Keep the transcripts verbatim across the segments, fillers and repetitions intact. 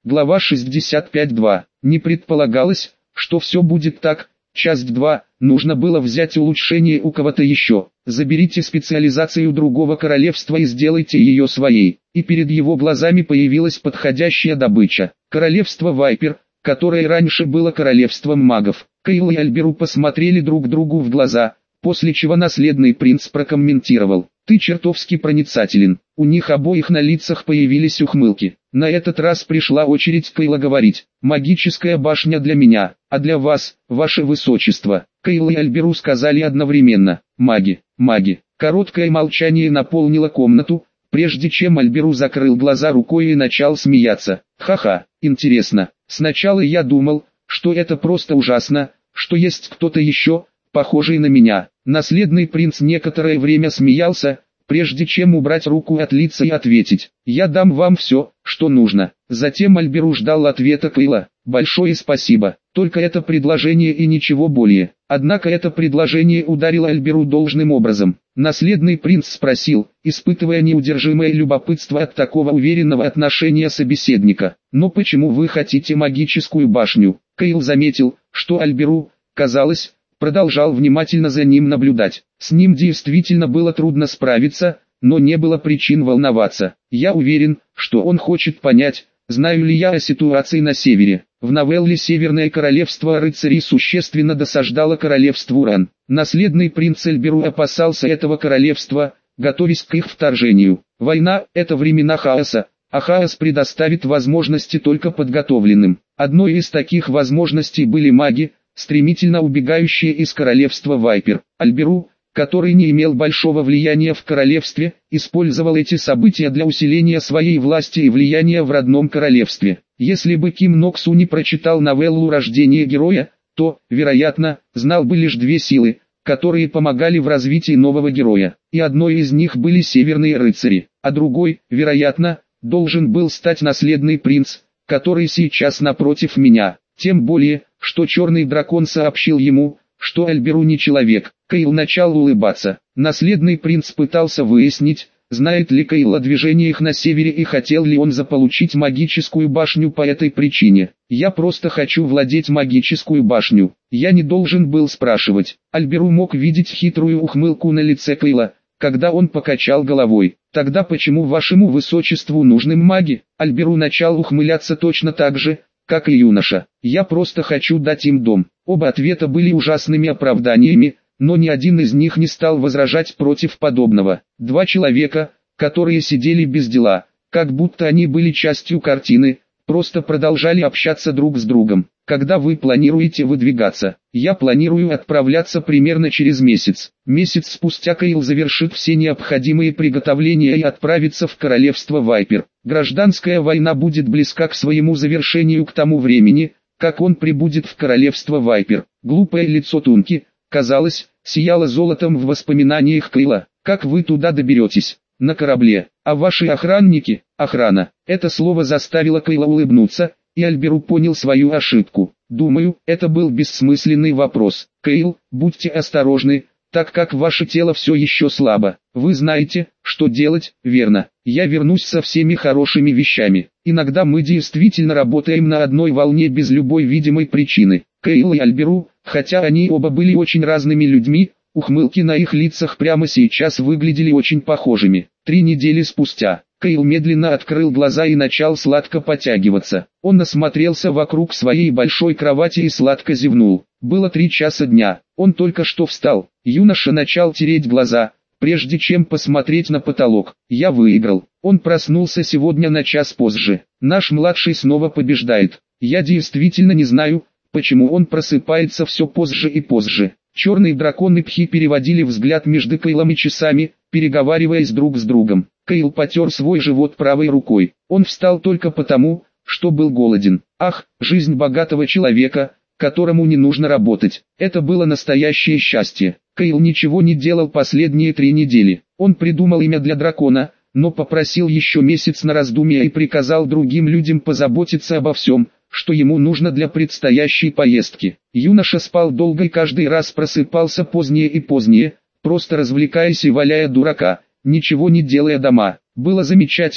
Глава шестьдесят пять два. Не предполагалось, что все будет так. Часть два. Нужно было взять улучшение у кого-то еще. Заберите специализацию другого королевства и сделайте ее своей. И перед его глазами появилась подходящая добыча. Королевство Вайпер, которое раньше было королевством магов. Кейл и Альберу посмотрели друг другу в глаза, после чего наследный принц прокомментировал: «Ты чертовски проницателен». У них обоих на лицах появились ухмылки. На этот раз пришла очередь Кейла говорить: «Магическая башня для меня, а для вас, ваше высочество». Кейл и Альберу сказали одновременно: «Маги, маги». Короткое молчание наполнило комнату, прежде чем Альберу закрыл глаза рукой и начал смеяться. «Ха-ха, интересно, сначала я думал, что это просто ужасно, что есть кто-то еще, похожий на меня». Наследный принц некоторое время смеялся, прежде чем убрать руку от лица и ответить: «Я дам вам все, что нужно». Затем Альберу ждал ответа Кейла: «Большое спасибо, только это предложение и ничего более». Однако это предложение ударило Альберу должным образом. Наследный принц спросил, испытывая неудержимое любопытство от такого уверенного отношения собеседника: «Но почему вы хотите магическую башню?» Кейл заметил, что Альберу, казалось, продолжал внимательно за ним наблюдать. С ним действительно было трудно справиться, но не было причин волноваться. «Я уверен, что он хочет понять, знаю ли я о ситуации на севере». В новелле «Северное королевство рыцарей» существенно досаждало королевству Ран. Наследный принц Альберу опасался этого королевства, готовясь к их вторжению. Война – это времена хаоса, а хаос предоставит возможности только подготовленным. Одной из таких возможностей были маги, стремительно убегающие из королевства Вайпер. Альберу, который не имел большого влияния в королевстве, использовал эти события для усиления своей власти и влияния в родном королевстве. Если бы Ким Ноксу не прочитал новеллу «Рождение героя», то, вероятно, знал бы лишь две силы, которые помогали в развитии нового героя. И одной из них были северные рыцари, а другой, вероятно, должен был стать наследный принц, который сейчас напротив меня. Тем более, что черный дракон сообщил ему, что Альберу не человек. Кейл начал улыбаться. Наследный принц пытался выяснить, знает ли Кейл о движениях на севере и хотел ли он заполучить магическую башню по этой причине. «Я просто хочу владеть магическую башню». Я не должен был спрашивать. Альберу мог видеть хитрую ухмылку на лице Кейла, когда он покачал головой. «Тогда почему вашему высочеству нужны маги?» Альберу начал ухмыляться точно так же, как и юноша. «Я просто хочу дать им дом». Оба ответа были ужасными оправданиями, но ни один из них не стал возражать против подобного. Два человека, которые сидели без дела, как будто они были частью картины, просто продолжали общаться друг с другом. «Когда вы планируете выдвигаться?» «Я планирую отправляться примерно через месяц». Месяц спустя Кейл завершит все необходимые приготовления и отправится в королевство Вайпер. Гражданская война будет близка к своему завершению к тому времени, как он прибудет в королевство Вайпер. Глупое лицо Тунки, казалось, сияло золотом в воспоминаниях Кейла. «Как вы туда доберетесь?» «На корабле. А ваши охранники?» «Охрана». Это слово заставило Кейла улыбнуться, и Альберу понял свою ошибку. «Думаю, это был бессмысленный вопрос. Кейл, будьте осторожны, так как ваше тело все еще слабо. Вы знаете, что делать, верно? Я вернусь со всеми хорошими вещами. Иногда мы действительно работаем на одной волне без любой видимой причины». Кейл и Альберу, хотя они оба были очень разными людьми, ухмылки на их лицах прямо сейчас выглядели очень похожими. Три недели спустя, Кейл медленно открыл глаза и начал сладко потягиваться. Он осмотрелся вокруг своей большой кровати и сладко зевнул. Было три часа дня, он только что встал. Юноша начал тереть глаза, прежде чем посмотреть на потолок. «Я выиграл». Он проснулся сегодня на час позже. Наш младший снова побеждает. Я действительно не знаю, почему он просыпается все позже и позже. Черный дракон и Пхи переводили взгляд между Кейлом и часами, переговариваясь друг с другом. Кейл потер свой живот правой рукой. Он встал только потому, что был голоден. Ах, жизнь богатого человека, которому не нужно работать. Это было настоящее счастье. Кейл ничего не делал последние три недели. Он придумал имя для дракона, но попросил еще месяц на раздумье и приказал другим людям позаботиться обо всем, что ему нужно для предстоящей поездки. Юноша спал долго и каждый раз просыпался позднее и позднее, просто развлекаясь и валяя дурака, ничего не делая дома. Было замечательно,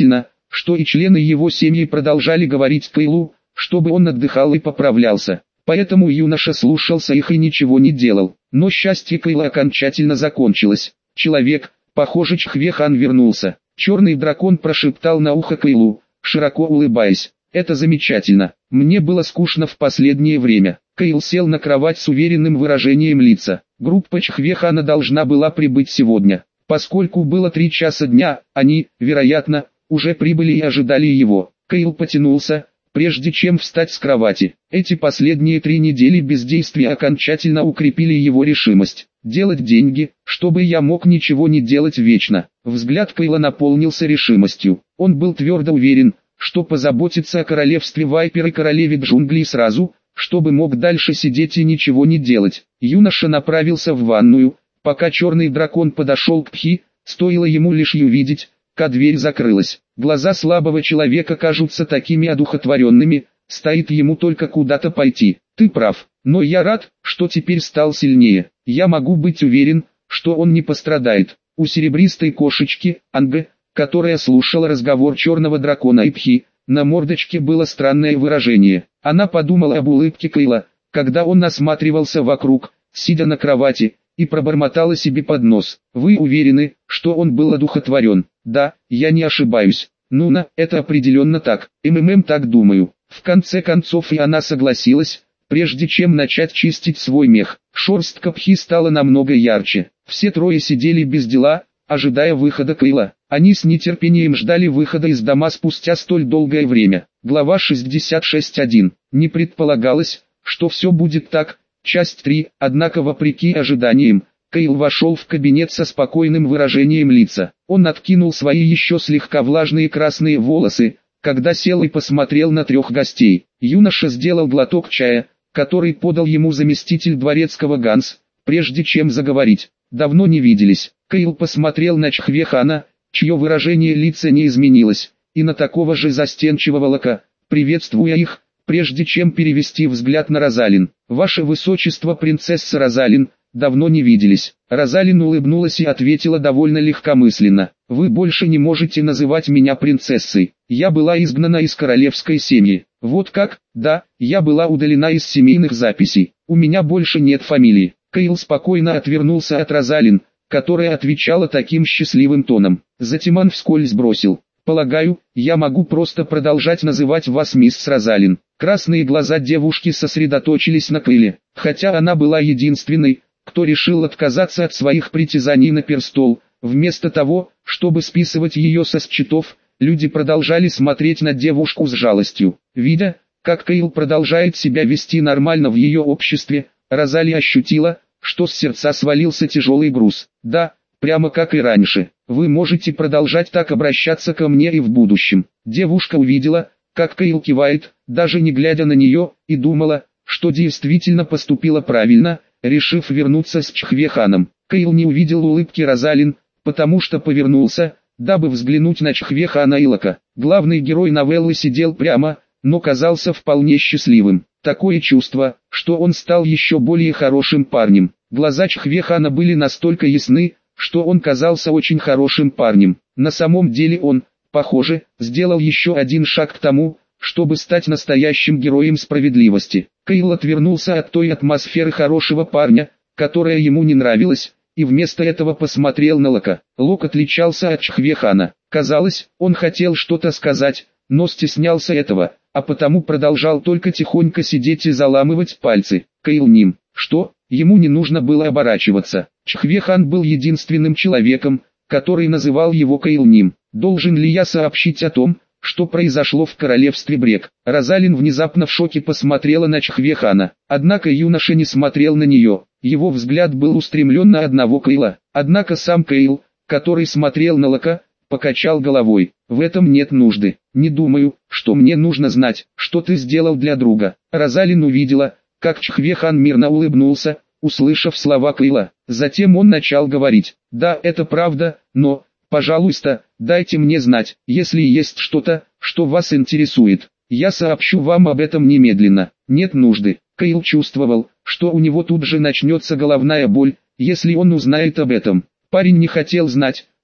что и члены его семьи продолжали говорить Кейлу, чтобы он отдыхал и поправлялся. Поэтому юноша слушался их и ничего не делал. Но счастье Кейла окончательно закончилось. Человек, похоже, Чхве-хан вернулся. Черный дракон прошептал на ухо Кейлу, широко улыбаясь. Это замечательно. Мне было скучно в последнее время. Кейл сел на кровать с уверенным выражением лица. Группа Чхве-хана должна была прибыть сегодня. Поскольку было три часа дня, они, вероятно, уже прибыли и ожидали его. Кейл потянулся, прежде чем встать с кровати. Эти последние три недели бездействия окончательно укрепили его решимость. Делать деньги, чтобы я мог ничего не делать вечно. Взгляд Кейла наполнился решимостью. Он был твердо уверен, что позаботится о королевстве Вайпер и королеве джунглей сразу, чтобы мог дальше сидеть и ничего не делать. Юноша направился в ванную, пока черный дракон подошел к Пхи, стоило ему лишь увидеть, как дверь закрылась. Глаза слабого человека кажутся такими одухотворенными, стоит ему только куда-то пойти. Ты прав, но я рад, что теперь стал сильнее. Я могу быть уверен, что он не пострадает. У серебристой кошечки, Анга, которая слушала разговор черного дракона и Пхи, на мордочке было странное выражение. Она подумала об улыбке Кейла, когда он осматривался вокруг, сидя на кровати, и пробормотала себе под нос. Вы уверены, что он был одухотворен? Да, я не ошибаюсь. Ну-на, это определенно так. МММ так думаю. В конце концов и она согласилась, прежде чем начать чистить свой мех. Шерстка Пхи стала намного ярче. Все трое сидели без дела, ожидая выхода Кейла. Они с нетерпением ждали выхода из дома спустя столь долгое время. Глава шестьдесят шесть точка один. Не предполагалось, что все будет так. Часть три. Однако вопреки ожиданиям, Кейл вошел в кабинет со спокойным выражением лица. Он откинул свои еще слегка влажные красные волосы, когда сел и посмотрел на трех гостей. Юноша сделал глоток чая, который подал ему заместитель дворецкого Ганс, прежде чем заговорить. Давно не виделись. Кейл посмотрел на Чхве-хана, чье выражение лица не изменилось, и на такого же застенчивого Лока, приветствуя их, прежде чем перевести взгляд на Розалин. «Ваше высочество, принцесса Розалин, давно не виделись». Розалин улыбнулась и ответила довольно легкомысленно. «Вы больше не можете называть меня принцессой. Я была изгнана из королевской семьи». «Вот как? Да, я была удалена из семейных записей. У меня больше нет фамилии». Кейл спокойно отвернулся от Розалин, которая отвечала таким счастливым тоном. Затем он вскользь бросил: «Полагаю, я могу просто продолжать называть вас мисс Розалин». Красные глаза девушки сосредоточились на Кейле, хотя она была единственной, кто решил отказаться от своих притязаний на престол. Вместо того, чтобы списывать ее со счетов, люди продолжали смотреть на девушку с жалостью. Видя, как Кейл продолжает себя вести нормально в ее обществе, Розали ощутила, что с сердца свалился тяжелый груз. «Да, прямо как и раньше. Вы можете продолжать так обращаться ко мне и в будущем». Девушка увидела, как Кейл кивает, даже не глядя на нее, и думала, что действительно поступила правильно, решив вернуться с Чхве-ханом. Кейл не увидел улыбки Розалин, потому что повернулся, дабы взглянуть на Чхве-хана и Лока. Главный герой новеллы сидел прямо, но казался вполне счастливым. Такое чувство, что он стал еще более хорошим парнем. Глаза Чхве-хана были настолько ясны, что он казался очень хорошим парнем. На самом деле он, похоже, сделал еще один шаг к тому, чтобы стать настоящим героем справедливости. Кейл отвернулся от той атмосферы хорошего парня, которая ему не нравилась, и вместо этого посмотрел на Лока. Лок отличался от Чхве-хана. Казалось, он хотел что-то сказать, но стеснялся этого, а потому продолжал только тихонько сидеть и заламывать пальцы. Кейл ним. Что? Ему не нужно было оборачиваться. Чхве-хан был единственным человеком, который называл его Кейл ним. Должен ли я сообщить о том, что произошло в королевстве Брек? Розалин внезапно в шоке посмотрела на Чхве-хана. Однако юноша не смотрел на нее. Его взгляд был устремлен на одного Кейла. Однако сам Кейл, который смотрел на Лока, покачал головой. В этом нет нужды. Не думаю, что мне нужно знать, что ты сделал для друга. Розалин увидела, как Чхве-хан мирно улыбнулся, услышав слова Кейла. Затем он начал говорить: «Да, это правда, но, пожалуйста, дайте мне знать, если есть что-то, что вас интересует. Я сообщу вам об этом немедленно». Нет нужды. Кейл чувствовал, что у него тут же начнется головная боль, если он узнает об этом. Парень не хотел знать,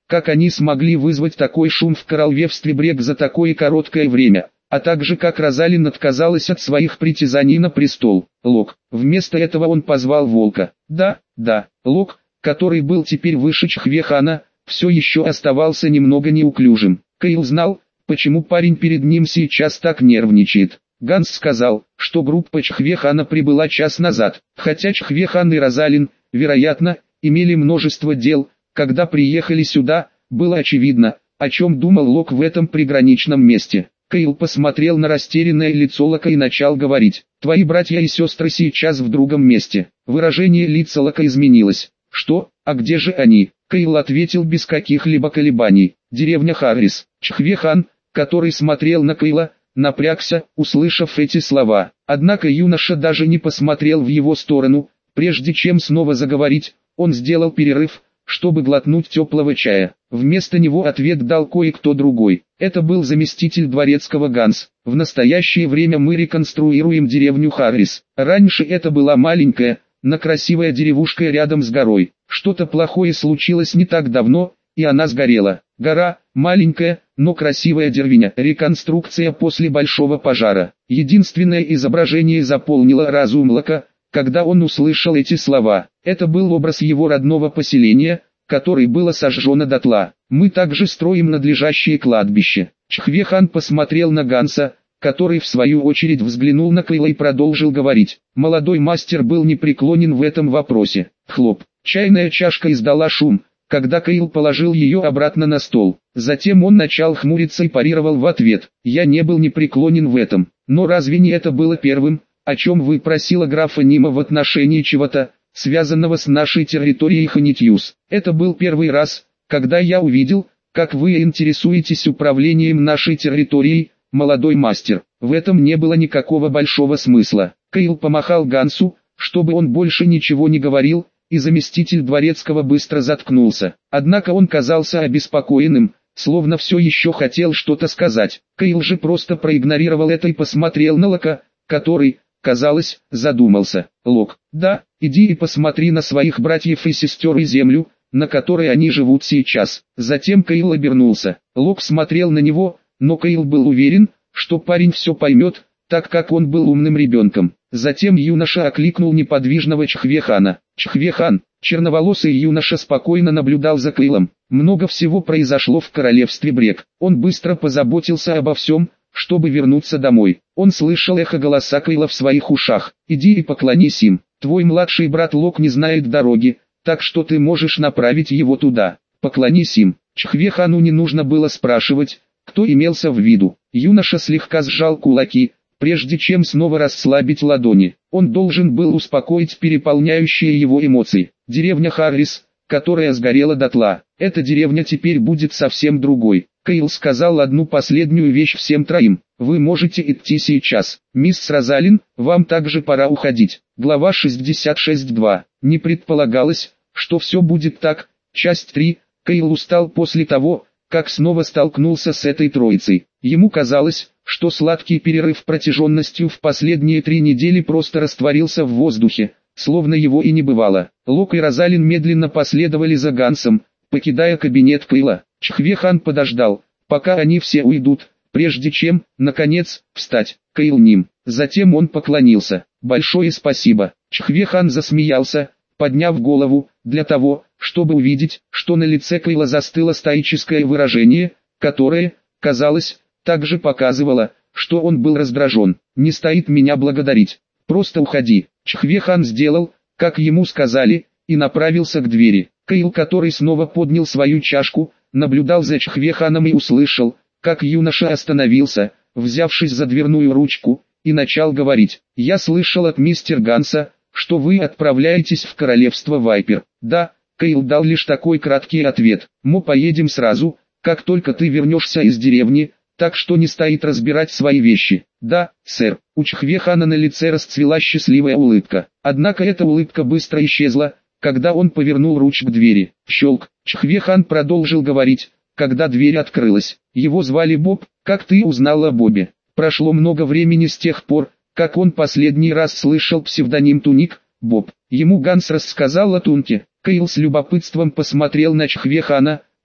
как они смогли вызвать такой шум в королевстве Брек за такое короткое время, а также как Розалин отказалась от своих притязаний на престол. Лок. Вместо этого он позвал волка. Да, да, Лок, который был теперь выше Чхвехана, все еще оставался немного неуклюжим. Кейл знал, почему парень перед ним сейчас так нервничает. Ганс сказал, что группа Чхвехана прибыла час назад, хотя Чхвехан и Розалин, вероятно, имели множество дел, когда приехали сюда, было очевидно, о чем думал Лок в этом приграничном месте. Кейл посмотрел на растерянное лицо Лока и начал говорить. «Твои братья и сестры сейчас в другом месте». Выражение лица Лока изменилось. «Что? А где же они?» Кейл ответил без каких-либо колебаний. «Деревня Харрис». Чхвехан, который смотрел на Кейла, напрягся, услышав эти слова. Однако юноша даже не посмотрел в его сторону. Прежде чем снова заговорить, он сделал перерыв, чтобы глотнуть теплого чая. Вместо него ответ дал кое-кто другой. Это был заместитель дворецкого Ганс. В настоящее время мы реконструируем деревню Харрис. Раньше это была маленькая, но красивая деревушка рядом с горой. Что-то плохое случилось не так давно, и она сгорела. Гора, маленькая, но красивая деревня. Реконструкция после большого пожара. Единственное изображение заполнило разум Лока, когда он услышал эти слова. Это был образ его родного поселения, которое было сожжено дотла. Мы также строим надлежащее кладбище. Чхвехан посмотрел на Ганса, который в свою очередь взглянул на Кейла и продолжил говорить. Молодой мастер был непреклонен в этом вопросе. Хлоп. Чайная чашка издала шум, когда Кейл положил ее обратно на стол. Затем он начал хмуриться и парировал в ответ. Я не был непреклонен в этом. Но разве не это было первым, о чем вы просила графа Нима в отношении чего-то, связанного с нашей территорией Ханитьюс? Это был первый раз, когда я увидел, как вы интересуетесь управлением нашей территорией, молодой мастер. В этом не было никакого большого смысла. Кейл помахал Гансу, чтобы он больше ничего не говорил, и заместитель дворецкого быстро заткнулся. Однако он казался обеспокоенным, словно все еще хотел что-то сказать. Кейл же просто проигнорировал это и посмотрел на Лока, который, казалось, задумался. Лок, да, иди и посмотри на своих братьев и сестер и землю, на которой они живут сейчас. Затем Кейл обернулся. Лок смотрел на него, но Кейл был уверен, что парень все поймет, так как он был умным ребенком. Затем юноша окликнул неподвижного Чхвехана. Чхвехан, черноволосый юноша спокойно наблюдал за Кейлом. Много всего произошло в королевстве Брек. Он быстро позаботился обо всем, чтобы вернуться домой. Он слышал эхо голоса Кейла в своих ушах. «Иди и поклонись им. Твой младший брат Лок не знает дороги, так что ты можешь направить его туда. Поклонись им». Чхвехану не нужно было спрашивать, кто имелся в виду. Юноша слегка сжал кулаки, прежде чем снова расслабить ладони. Он должен был успокоить переполняющие его эмоции. Деревня Харрис, которая сгорела дотла. Эта деревня теперь будет совсем другой. Кейл сказал одну последнюю вещь всем троим. Вы можете идти сейчас. Мисс Розалин, вам также пора уходить. Глава шестьдесят шесть два. Не предполагалось, что все будет так. Часть три. Кейл устал после того, как снова столкнулся с этой троицей. Ему казалось, что сладкий перерыв протяженностью в последние три недели просто растворился в воздухе, словно его и не бывало. Лок и Розалин медленно последовали за Гансом, покидая кабинет Кейла. Чхвехан подождал, пока они все уйдут, прежде чем, наконец, встать. Кейл ним. Затем он поклонился. «Большое спасибо». Чхвехан засмеялся, подняв голову, для того, чтобы увидеть, что на лице Кейла застыло стоическое выражение, которое, казалось, также показывало, что он был раздражен. «Не стоит меня благодарить. Просто уходи». Чхвехан сделал, как ему сказали, и направился к двери. Кейл, который снова поднял свою чашку, наблюдал за Чхвеханом и услышал, как юноша остановился, взявшись за дверную ручку, и начал говорить. «Я слышал от мистера Ганса, что вы отправляетесь в королевство Вайпер». «Да». Кейл дал лишь такой краткий ответ. «Мы поедем сразу, как только ты вернешься из деревни, так что не стоит разбирать свои вещи». «Да, сэр». У Чхвехана на лице расцвела счастливая улыбка. Однако эта улыбка быстро исчезла, когда он повернул ручку двери. Щелк. Чхвехан продолжил говорить, когда дверь открылась. «Его звали Боб. Как ты узнал о Бобе?» Прошло много времени с тех пор, как он последний раз слышал псевдоним Туник. Боб. Ему Ганс рассказал о Тунке. Кейл с любопытством посмотрел на Чхвехана,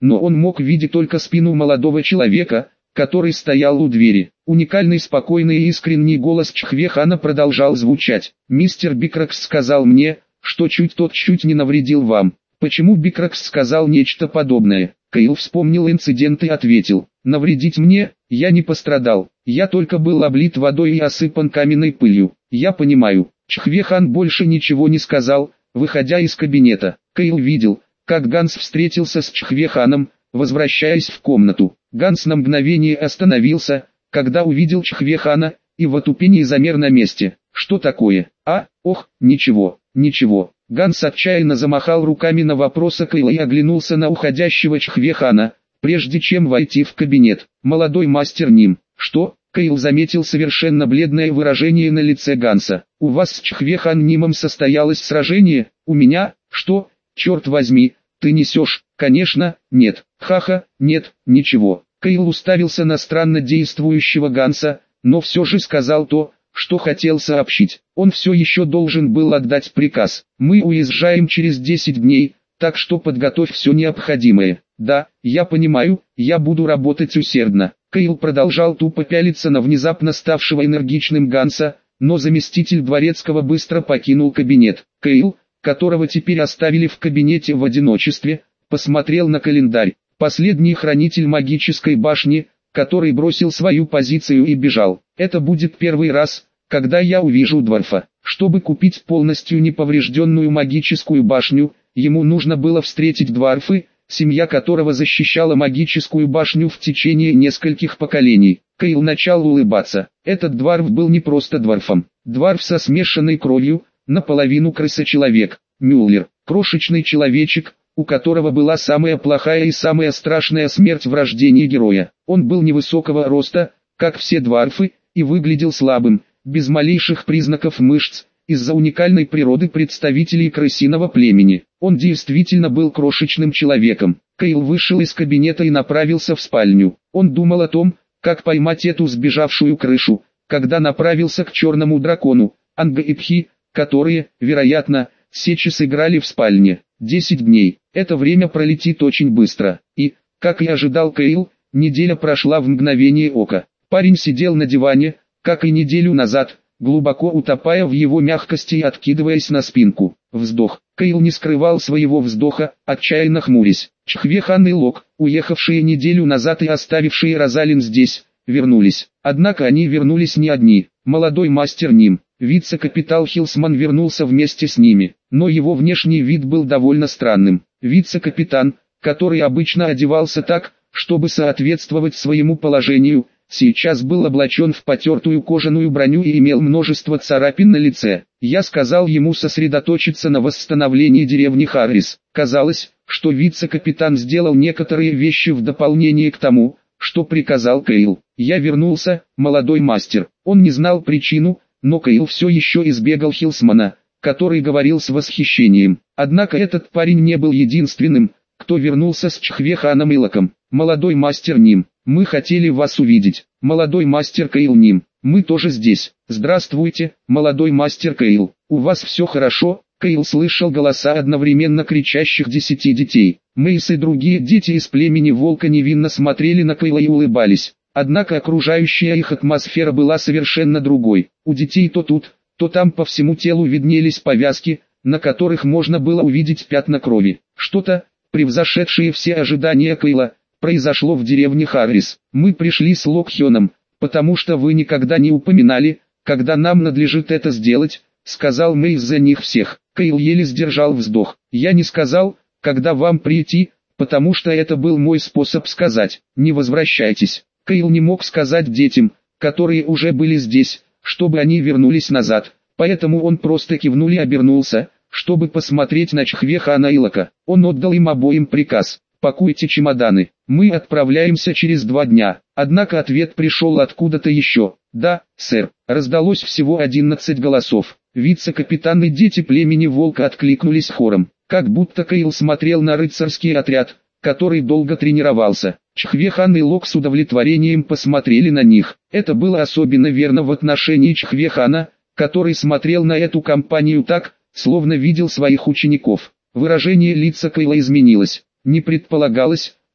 но он мог видеть только спину молодого человека, который стоял у двери. Уникальный, спокойный и искренний голос Чхве-хана продолжал звучать. «Мистер Бикракс сказал мне, что чуть тот чуть не навредил вам». Почему Бикракс сказал нечто подобное? Кейл вспомнил инцидент и ответил: «Навредить мне? Я не пострадал. Я только был облит водой и осыпан каменной пылью. Я понимаю». Чхве-хан больше ничего не сказал, выходя из кабинета. Кейл видел, как Ганс встретился с Чхве-ханом, возвращаясь в комнату. Ганс на мгновение остановился, когда увидел Чхве-хана, и в отупении замер на месте. «Что такое? А, ох, ничего, ничего». Ганс отчаянно замахал руками на вопросы Кейла и оглянулся на уходящего Чхве-хана, прежде чем войти в кабинет. «Молодой мастер Ним». «Что?» Кейл заметил совершенно бледное выражение на лице Ганса. «У вас с Чхве-хан Нимом состоялось сражение? У меня? Что? Черт возьми, ты несешь?» «Конечно, нет. Ха-ха, нет, ничего». Кейл уставился на странно действующего Ганса, но все же сказал то, что хотел сообщить. Он все еще должен был отдать приказ. «Мы уезжаем через десять дней, так что подготовь все необходимое». «Да, я понимаю, я буду работать усердно». Кейл продолжал тупо пялиться на внезапно ставшего энергичным Ганса, но заместитель дворецкого быстро покинул кабинет. Кейл, которого теперь оставили в кабинете в одиночестве, посмотрел на календарь. Последний хранитель магической башни, который бросил свою позицию и бежал. Это будет первый раз, когда я увижу Дварфа. Чтобы купить полностью неповрежденную магическую башню, ему нужно было встретить Дварфы, семья которого защищала магическую башню в течение нескольких поколений. Кейл начал улыбаться. Этот Дварф был не просто Дварфом. Дварф со смешанной кровью, наполовину крыса-человек. Мюллер, крошечный человечек, у которого была самая плохая и самая страшная смерть в рождении героя. Он был невысокого роста, как все дварфы, и выглядел слабым, без малейших признаков мышц, из-за уникальной природы представителей крысиного племени. Он действительно был крошечным человеком. Кейл вышел из кабинета и направился в спальню. Он думал о том, как поймать эту сбежавшую крышу, когда направился к черному дракону, Анга и Пхи, которые, вероятно, сейчас играли в спальне. Десять дней. Это время пролетит очень быстро. И, как и ожидал Кейл, неделя прошла в мгновение ока. Парень сидел на диване, как и неделю назад, глубоко утопая в его мягкости и откидываясь на спинку. Вздох. Кейл не скрывал своего вздоха, отчаянно хмурясь. Чхве-хан и Лок, уехавшие неделю назад и оставившие Розалин здесь, вернулись. Однако они вернулись не одни. Молодой мастер Ним, вице-капитан Хилсман, вернулся вместе с ними, но его внешний вид был довольно странным. Вице-капитан, который обычно одевался так, чтобы соответствовать своему положению, сейчас был облачен в потертую кожаную броню и имел множество царапин на лице. Я сказал ему сосредоточиться на восстановлении деревни Харрис. Казалось, что вице-капитан сделал некоторые вещи в дополнение к тому, что приказал Кейл. Я вернулся, молодой мастер. Он не знал причину, но Кейл все еще избегал Хилсмана, который говорил с восхищением. Однако этот парень не был единственным, кто вернулся с Чхве-ханом и Локом. «Молодой мастер Ним, мы хотели вас увидеть». «Молодой мастер Кейл Ним, мы тоже здесь». «Здравствуйте, молодой мастер Кейл, у вас все хорошо?» Кейл слышал голоса одновременно кричащих десяти детей. Мэйс и другие дети из племени Волка невинно смотрели на Кейла и улыбались. Однако окружающая их атмосфера была совершенно другой. У детей то тут, то там по всему телу виднелись повязки, на которых можно было увидеть пятна крови. Что-то, превзошедшее все ожидания Кейла, произошло в деревне Харрис. «Мы пришли с Локхёном, потому что вы никогда не упоминали, когда нам надлежит это сделать», — сказал Мэйс за них всех. Кейл еле сдержал вздох. «Я не сказал, когда вам прийти, потому что это был мой способ сказать, не возвращайтесь». Кейл не мог сказать детям, которые уже были здесь, чтобы они вернулись назад, поэтому он просто кивнул и обернулся, чтобы посмотреть на Чхве-хана и Лока. Он отдал им обоим приказ: «Пакуйте чемоданы, мы отправляемся через два дня». Однако ответ пришел откуда-то еще. «Да, сэр». Раздалось всего одиннадцать голосов. Вице-капитан и дети племени Волка откликнулись хором, как будто Кейл смотрел на рыцарский отряд, который долго тренировался. Чхве-хан и Лок с удовлетворением посмотрели на них. Это было особенно верно в отношении Чхве-хана, который смотрел на эту компанию так, словно видел своих учеников. Выражение лица Кейла изменилось. Не предполагалось,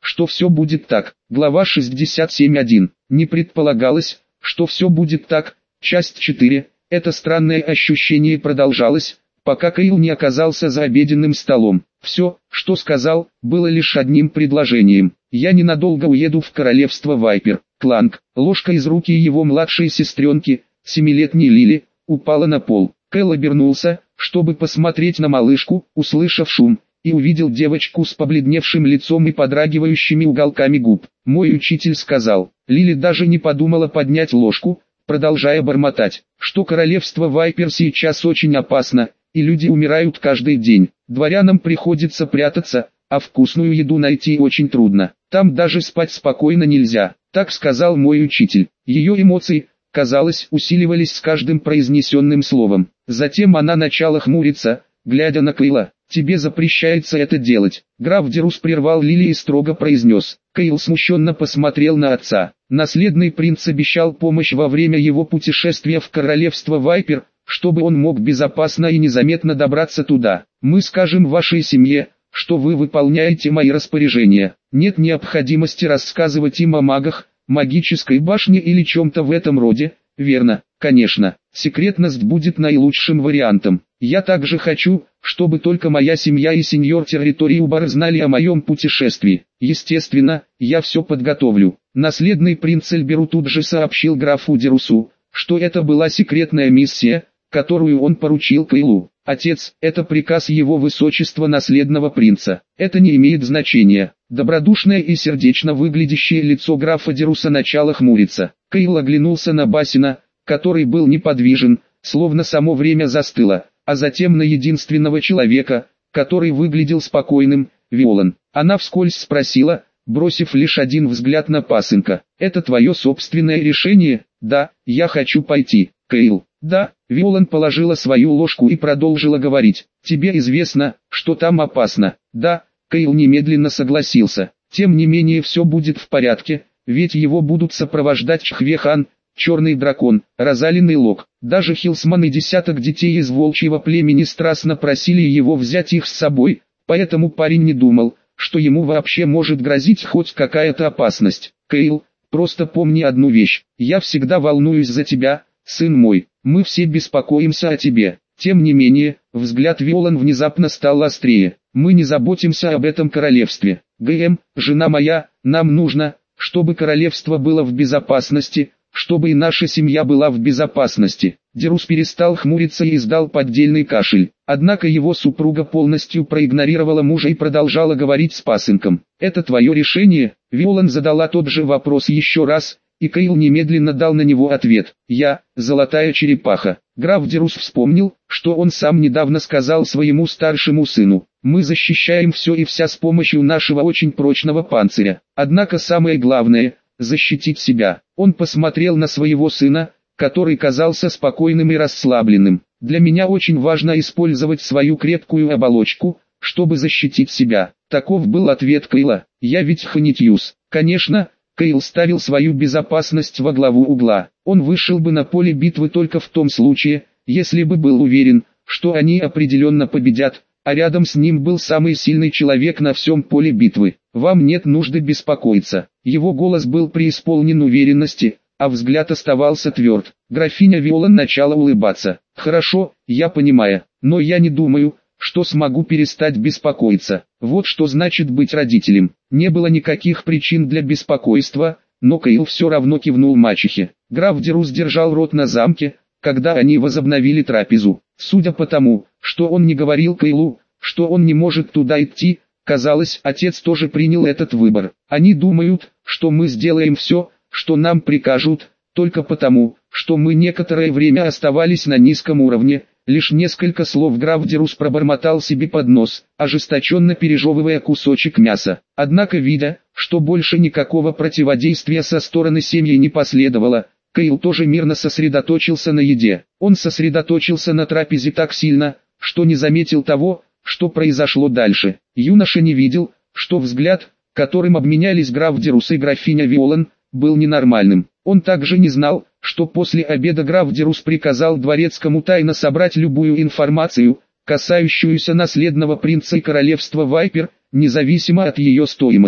что все будет так. Глава шестьдесят семь точка один. Не предполагалось, что все будет так. Часть четыре. Это странное ощущение продолжалось, пока Кайл не оказался за обеденным столом. Все, что сказал, было лишь одним предложением. Я ненадолго уеду в королевство Вайпер. Кланк. Ложка из руки его младшей сестренки, семилетней Лили, упала на пол. Кайл обернулся, чтобы посмотреть на малышку, услышав шум, и увидел девочку с побледневшим лицом и подрагивающими уголками губ. Мой учитель сказал. Лили даже не подумала поднять ложку, продолжая бормотать, что королевство Вайпер сейчас очень опасно, и люди умирают каждый день. Дворянам приходится прятаться, а вкусную еду найти очень трудно. Там даже спать спокойно нельзя, так сказал мой учитель. Ее эмоции, казалось, усиливались с каждым произнесенным словом. Затем она начала хмуриться, глядя на Кайла. «Тебе запрещается это делать». Граф Дерус прервал Лили и строго произнес. Кайл смущенно посмотрел на отца. Наследный принц обещал помощь во время его путешествия в королевство Вайпер, чтобы он мог безопасно и незаметно добраться туда. Мы скажем вашей семье, что вы выполняете мои распоряжения. Нет необходимости рассказывать им о магах, магической башне или чем-то в этом роде, верно? Конечно, секретность будет наилучшим вариантом. Я также хочу, чтобы только моя семья и сеньор Территориубар знали о моем путешествии. Естественно, я все подготовлю. Наследный принц Эльберу тут же сообщил графу Дерусу, что это была секретная миссия, которую он поручил Кайлу. Отец, это приказ его высочества наследного принца. Это не имеет значения. Добродушное и сердечно выглядящее лицо графа Деруса начало хмуриться. Кайл оглянулся на Басина, который был неподвижен, словно само время застыло, а затем на единственного человека, который выглядел спокойным, Виолан. Она вскользь спросила, бросив лишь один взгляд на пасынка. «Это твое собственное решение?» «Да, я хочу пойти». «Кайл». «Да». Виолан положила свою ложку и продолжила говорить. «Тебе известно, что там опасно?» «Да». Кайл немедленно согласился. «Тем не менее все будет в порядке, ведь его будут сопровождать Чхвехан, Черный дракон, Розалин Лок. Даже Хилсман и десяток детей из волчьего племени страстно просили его взять их с собой, поэтому парень не думал, что ему вообще может грозить хоть какая-то опасность. Кайл, просто помни одну вещь. Я всегда волнуюсь за тебя, сын мой. Мы все беспокоимся о тебе». Тем не менее, взгляд Виолан внезапно стал острее. «Мы не заботимся об этом королевстве. ГМ, жена моя, нам нужно, чтобы королевство было в безопасности, чтобы и наша семья была в безопасности». Дерус перестал хмуриться и издал поддельный кашель. Однако его супруга полностью проигнорировала мужа и продолжала говорить с пасынком. «Это твое решение?» Виолан задала тот же вопрос еще раз, и Кайл немедленно дал на него ответ. «Я, золотая черепаха». Граф Дерус вспомнил, что он сам недавно сказал своему старшему сыну. «Мы защищаем все и вся с помощью нашего очень прочного панциря. Однако самое главное – защитить себя». Он посмотрел на своего сына, который казался спокойным и расслабленным. «Для меня очень важно использовать свою крепкую оболочку, чтобы защитить себя». Таков был ответ Кайла. «Я ведь Ханитьюс». Конечно, Кайл ставил свою безопасность во главу угла. Он вышел бы на поле битвы только в том случае, если бы был уверен, что они определенно победят, а рядом с ним был самый сильный человек на всем поле битвы. «Вам нет нужды беспокоиться». Его голос был преисполнен уверенности, а взгляд оставался тверд. Графиня Виолан начала улыбаться. «Хорошо, я понимаю, но я не думаю, что смогу перестать беспокоиться. Вот что значит быть родителем». Не было никаких причин для беспокойства, но Кайл все равно кивнул мачехе. Граф Дерус держал рот на замке, когда они возобновили трапезу. Судя по тому, что он не говорил Кайлу, что он не может туда идти, казалось, отец тоже принял этот выбор. «Они думают, что мы сделаем все, что нам прикажут, только потому, что мы некоторое время оставались на низком уровне». Лишь несколько слов граф Дерус пробормотал себе под нос, ожесточенно пережевывая кусочек мяса. Однако, видя, что больше никакого противодействия со стороны семьи не последовало, Кайл тоже мирно сосредоточился на еде. Он сосредоточился на трапезе так сильно, что не заметил того, что произошло дальше. Юноша не видел, что взгляд, которым обменялись граф Дерус и графиня Виолан, был ненормальным. Он также не знал, что после обеда граф Дерус приказал дворецкому тайно собрать любую информацию, касающуюся наследного принца и королевства Вайпер, независимо от ее стоимости.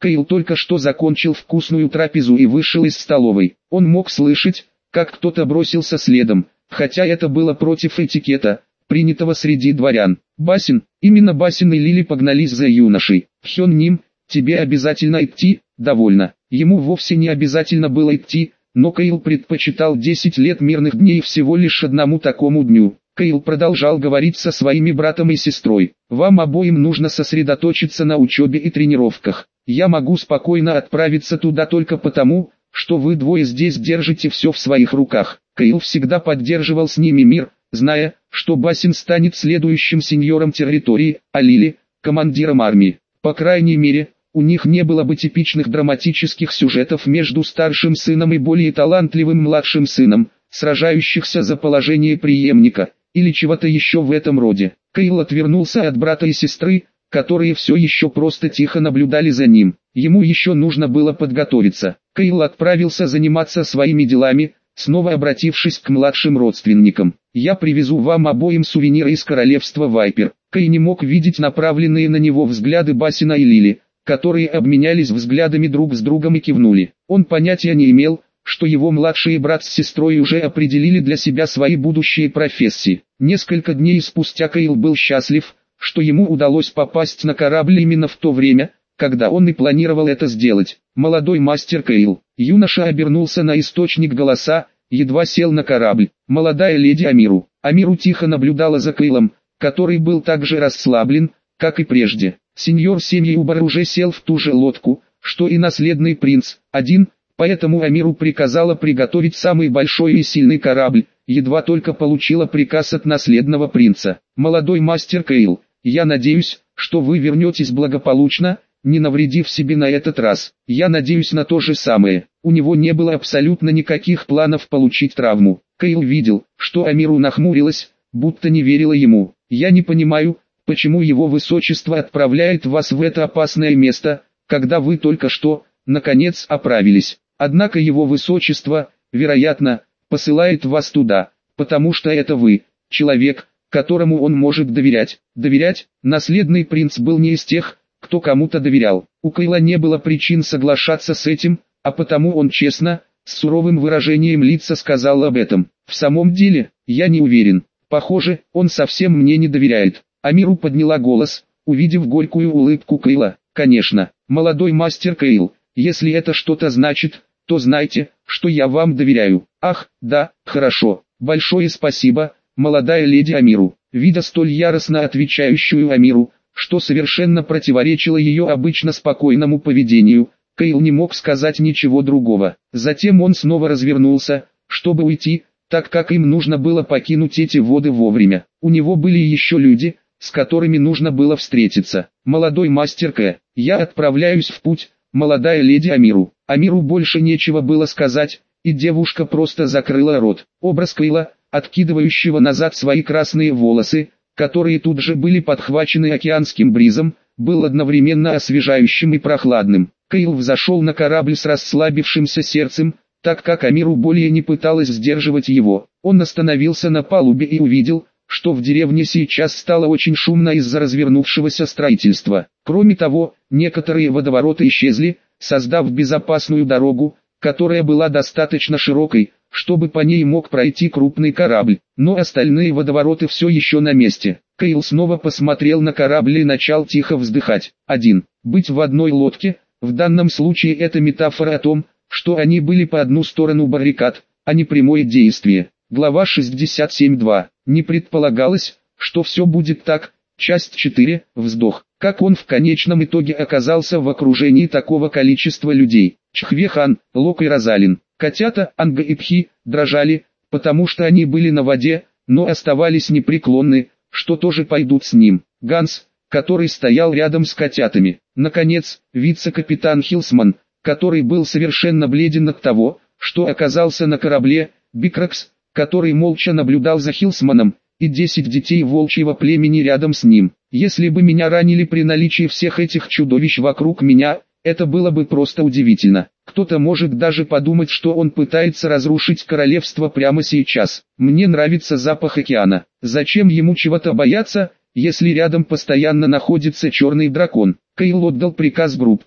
Кейл только что закончил вкусную трапезу и вышел из столовой. Он мог слышать, как кто-то бросился следом, хотя это было против этикета, принятого среди дворян. Басин, именно Басин и Лили погнались за юношей. Хён Ним, тебе обязательно идти, довольно. Ему вовсе не обязательно было идти, но Кейл предпочитал десять лет мирных дней всего лишь одному такому дню. Кейл продолжал говорить со своими братом и сестрой. Вам обоим нужно сосредоточиться на учебе и тренировках. Я могу спокойно отправиться туда только потому, что вы двое здесь держите все в своих руках. Кейл всегда поддерживал с ними мир, зная, что Басин станет следующим сеньором территории, а Лили – командиром армии. По крайней мере, у них не было бы типичных драматических сюжетов между старшим сыном и более талантливым младшим сыном, сражающихся за положение преемника, или чего-то еще в этом роде. Кейл отвернулся от брата и сестры, которые все еще просто тихо наблюдали за ним. Ему еще нужно было подготовиться. Кейл отправился заниматься своими делами, снова обратившись к младшим родственникам. «Я привезу вам обоим сувениры из королевства Вайпер». Кей не мог видеть направленные на него взгляды Басина и Лили, которые обменялись взглядами друг с другом и кивнули. Он понятия не имел, что его младший брат с сестрой уже определили для себя свои будущие профессии. Несколько дней спустя Кейл был счастлив, что ему удалось попасть на корабль именно в то время, когда он и планировал это сделать. Молодой мастер Кейл. Юноша обернулся на источник голоса, едва сел на корабль. Молодая леди Амиру. Амиру тихо наблюдала за Кейлом, который был так же расслаблен, как и прежде. Сеньор семьи Убар уже сел в ту же лодку, что и наследный принц, один, поэтому Амиру приказала приготовить самый большой и сильный корабль, едва только получила приказ от наследного принца. Молодой мастер Кейл, я надеюсь, что вы вернетесь благополучно, не навредив себе на этот раз. Я надеюсь на то же самое. У него не было абсолютно никаких планов получить травму. Кейл видел, что Амиру нахмурилась, будто не верила ему. Я не понимаю, почему его высочество отправляет вас в это опасное место, когда вы только что, наконец, оправились. Однако его высочество, вероятно, посылает вас туда, потому что это вы, человек, которому он может доверять. Доверять? Наследный принц был не из тех, кто кому-то доверял. У Кейла не было причин соглашаться с этим, а потому он честно, с суровым выражением лица сказал об этом. В самом деле, я не уверен. Похоже, он совсем мне не доверяет. Амиру подняла голос, увидев горькую улыбку Кейла. Конечно, молодой мастер Кейл, если это что-то значит, то знайте, что я вам доверяю. Ах, да, хорошо. Большое спасибо, молодая леди Амиру. Видя столь яростно отвечающую Амиру, что совершенно противоречило ее обычно спокойному поведению, Кейл не мог сказать ничего другого. Затем он снова развернулся, чтобы уйти, так как им нужно было покинуть эти воды вовремя. У него были еще люди, с которыми нужно было встретиться. Молодой мастер К. Я отправляюсь в путь, молодая леди Амиру. Амиру больше нечего было сказать, и девушка просто закрыла рот. Образ Кейла, откидывающего назад свои красные волосы, которые тут же были подхвачены океанским бризом, был одновременно освежающим и прохладным. Кейл взошел на корабль с расслабившимся сердцем, так как Амиру более не пыталась сдерживать его. Он остановился на палубе и увидел, что в деревне сейчас стало очень шумно из-за развернувшегося строительства. Кроме того, некоторые водовороты исчезли, создав безопасную дорогу, которая была достаточно широкой, чтобы по ней мог пройти крупный корабль, но остальные водовороты все еще на месте. Кейл снова посмотрел на корабль и начал тихо вздыхать. один. Быть в одной лодке, в данном случае это метафора о том, что они были по одну сторону баррикад, а не прямое действие. Глава шестьдесят семь два. Не предполагалось, что все будет так. Часть четыре. Вздох. Как он в конечном итоге оказался в окружении такого количества людей. Чхвехан, Лок и Розалин. Котята, Анга и Пхи, дрожали, потому что они были на воде, но оставались непреклонны, что тоже пойдут с ним. Ганс, который стоял рядом с котятами. Наконец, вице-капитан Хилсман, который был совершенно бледен от того, что оказался на корабле, Бикракс, который молча наблюдал за Хилсманом, и десять детей волчьего племени рядом с ним. Если бы меня ранили при наличии всех этих чудовищ вокруг меня, это было бы просто удивительно. Кто-то может даже подумать, что он пытается разрушить королевство прямо сейчас. Мне нравится запах океана. Зачем ему чего-то бояться, если рядом постоянно находится черный дракон? Кейл отдал приказ группе,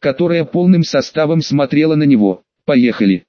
которая полным составом смотрела на него. Поехали.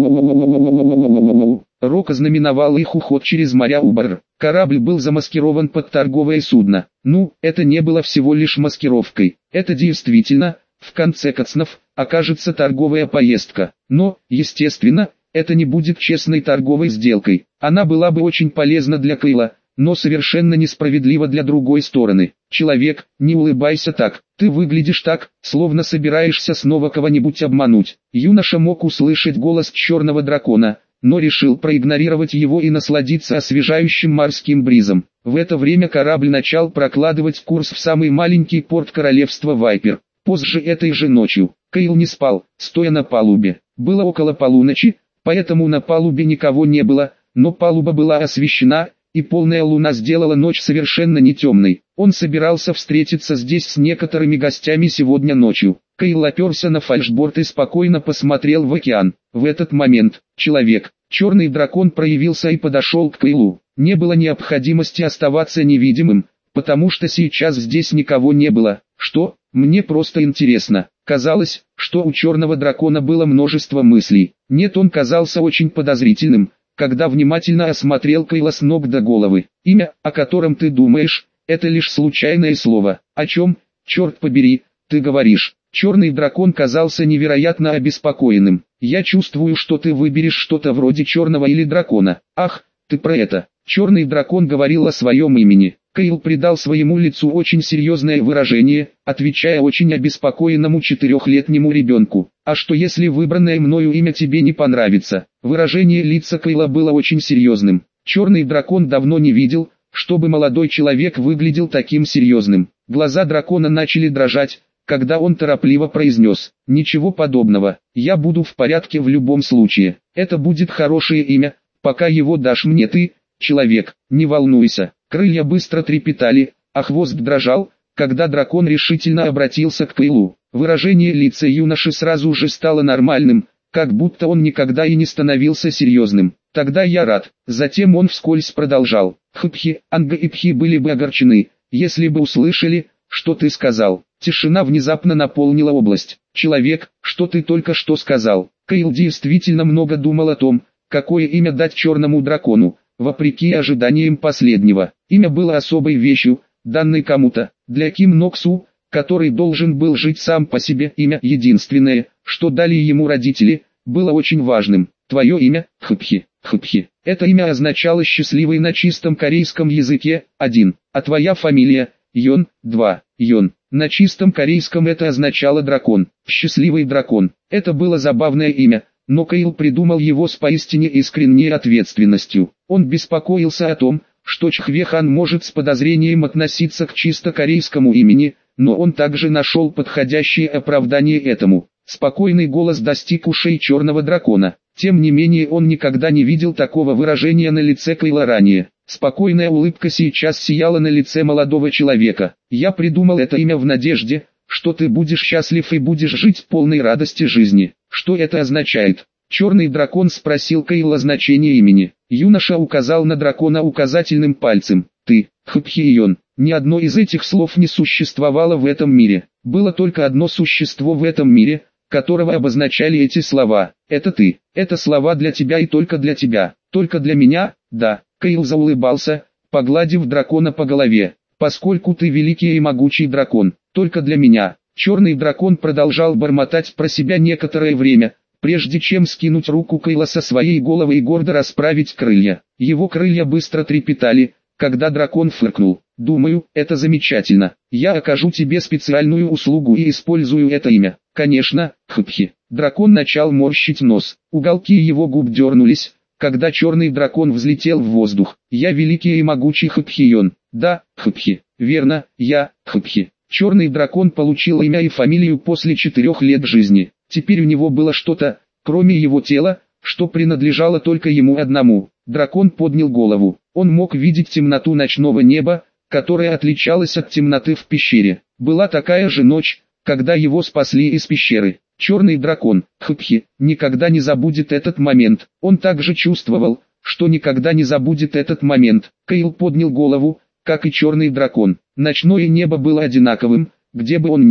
Рок ознаменовал их уход через моря Убар. Корабль был замаскирован под торговое судно. Ну, это не было всего лишь маскировкой. Это действительно, в конце концов, окажется торговая поездка. Но, естественно, это не будет честной торговой сделкой. Она была бы очень полезна для Кейла, но совершенно несправедлива для другой стороны. Человек, не улыбайся так, ты выглядишь так, словно собираешься снова кого-нибудь обмануть. Юноша мог услышать голос черного дракона, но решил проигнорировать его и насладиться освежающим морским бризом. В это время корабль начал прокладывать курс в самый маленький порт королевства Вайпер. Позже этой же ночью, Кейл не спал, стоя на палубе. Было около полуночи, поэтому на палубе никого не было, но палуба была освещена, и полная луна сделала ночь совершенно не темной. Он собирался встретиться здесь с некоторыми гостями сегодня ночью. Кейл оперся на фальшборд и спокойно посмотрел в океан. В этот момент, человек, черный дракон проявился и подошел к Кейлу. Не было необходимости оставаться невидимым, потому что сейчас здесь никого не было. Что? Мне просто интересно. Казалось, что у черного дракона было множество мыслей. Нет, он казался очень подозрительным, когда внимательно осмотрел Кейла с ног до головы. Имя, о котором ты думаешь, это лишь случайное слово. О чем, черт побери, ты говоришь? Черный дракон казался невероятно обеспокоенным. Я чувствую, что ты выберешь что-то вроде черного или дракона. Ах, ты про это. Черный дракон говорил о своем имени. Кейл придал своему лицу очень серьезное выражение, отвечая очень обеспокоенному четырехлетнему ребенку. А что если выбранное мною имя тебе не понравится? Выражение лица Кейла было очень серьезным. Черный дракон давно не видел, чтобы молодой человек выглядел таким серьезным. Глаза дракона начали дрожать, когда он торопливо произнес: «Ничего подобного, я буду в порядке в любом случае. Это будет хорошее имя, пока его дашь мне ты, человек, не волнуйся». Крылья быстро трепетали, а хвост дрожал, когда дракон решительно обратился к Кейлу. Выражение лица юноши сразу же стало нормальным, как будто он никогда и не становился серьезным. «Тогда я рад». Затем он вскользь продолжал: «Хпхи, Анга и Пхи были бы огорчены, если бы услышали, что ты сказал». Тишина внезапно наполнила область. «Человек, что ты только что сказал?» Кейл действительно много думал о том, какое имя дать черному дракону. Вопреки ожиданиям последнего, имя было особой вещью, данной кому-то. Для Ким Ноксу, который должен был жить сам по себе, имя единственное, что дали ему родители, было очень важным. Твое имя – Хпхи. Хпхи. Это имя означало «счастливый» на чистом корейском языке, один, а твоя фамилия – Йон, два, Йон. На чистом корейском это означало «дракон», «счастливый дракон». Это было забавное имя, но Кейл придумал его с поистине искренней ответственностью. Он беспокоился о том, что Чхвехан может с подозрением относиться к чисто корейскому имени, но он также нашел подходящее оправдание этому. Спокойный голос достиг ушей черного дракона. Тем не менее он никогда не видел такого выражения на лице Кейла ранее. Спокойная улыбка сейчас сияла на лице молодого человека. «Я придумал это имя в надежде, что ты будешь счастлив и будешь жить в полной радости жизни». «Что это означает?» Черный дракон спросил Кейла значение имени. Юноша указал на дракона указательным пальцем. «Ты, Хпхион». Ни одно из этих слов не существовало в этом мире. Было только одно существо в этом мире, которого обозначали эти слова. Это ты. Это слова для тебя и только для тебя. Только для меня? Да. Кейл заулыбался, погладив дракона по голове. Поскольку ты великий и могучий дракон, только для меня. Черный дракон продолжал бормотать про себя некоторое время, прежде чем скинуть руку Кейла со своей головы и гордо расправить крылья. Его крылья быстро трепетали, когда дракон фыркнул. «Думаю, это замечательно. Я окажу тебе специальную услугу и использую это имя». «Конечно, Хпхи». Дракон начал морщить нос. Уголки его губ дернулись, когда черный дракон взлетел в воздух. «Я великий и могучий Хпхион». «Да, Хпхи. Верно, я, Хпхи». Черный дракон получил имя и фамилию после четырех лет жизни. Теперь у него было что-то, кроме его тела, что принадлежало только ему одному. Дракон поднял голову. Он мог видеть темноту ночного неба, которая отличалась от темноты в пещере. Была такая же ночь, когда его спасли из пещеры. Черный дракон, Хпхи, никогда не забудет этот момент. Он также чувствовал, что никогда не забудет этот момент. Кейл поднял голову, как и черный дракон. Ночное небо было одинаковым, где бы он ни был.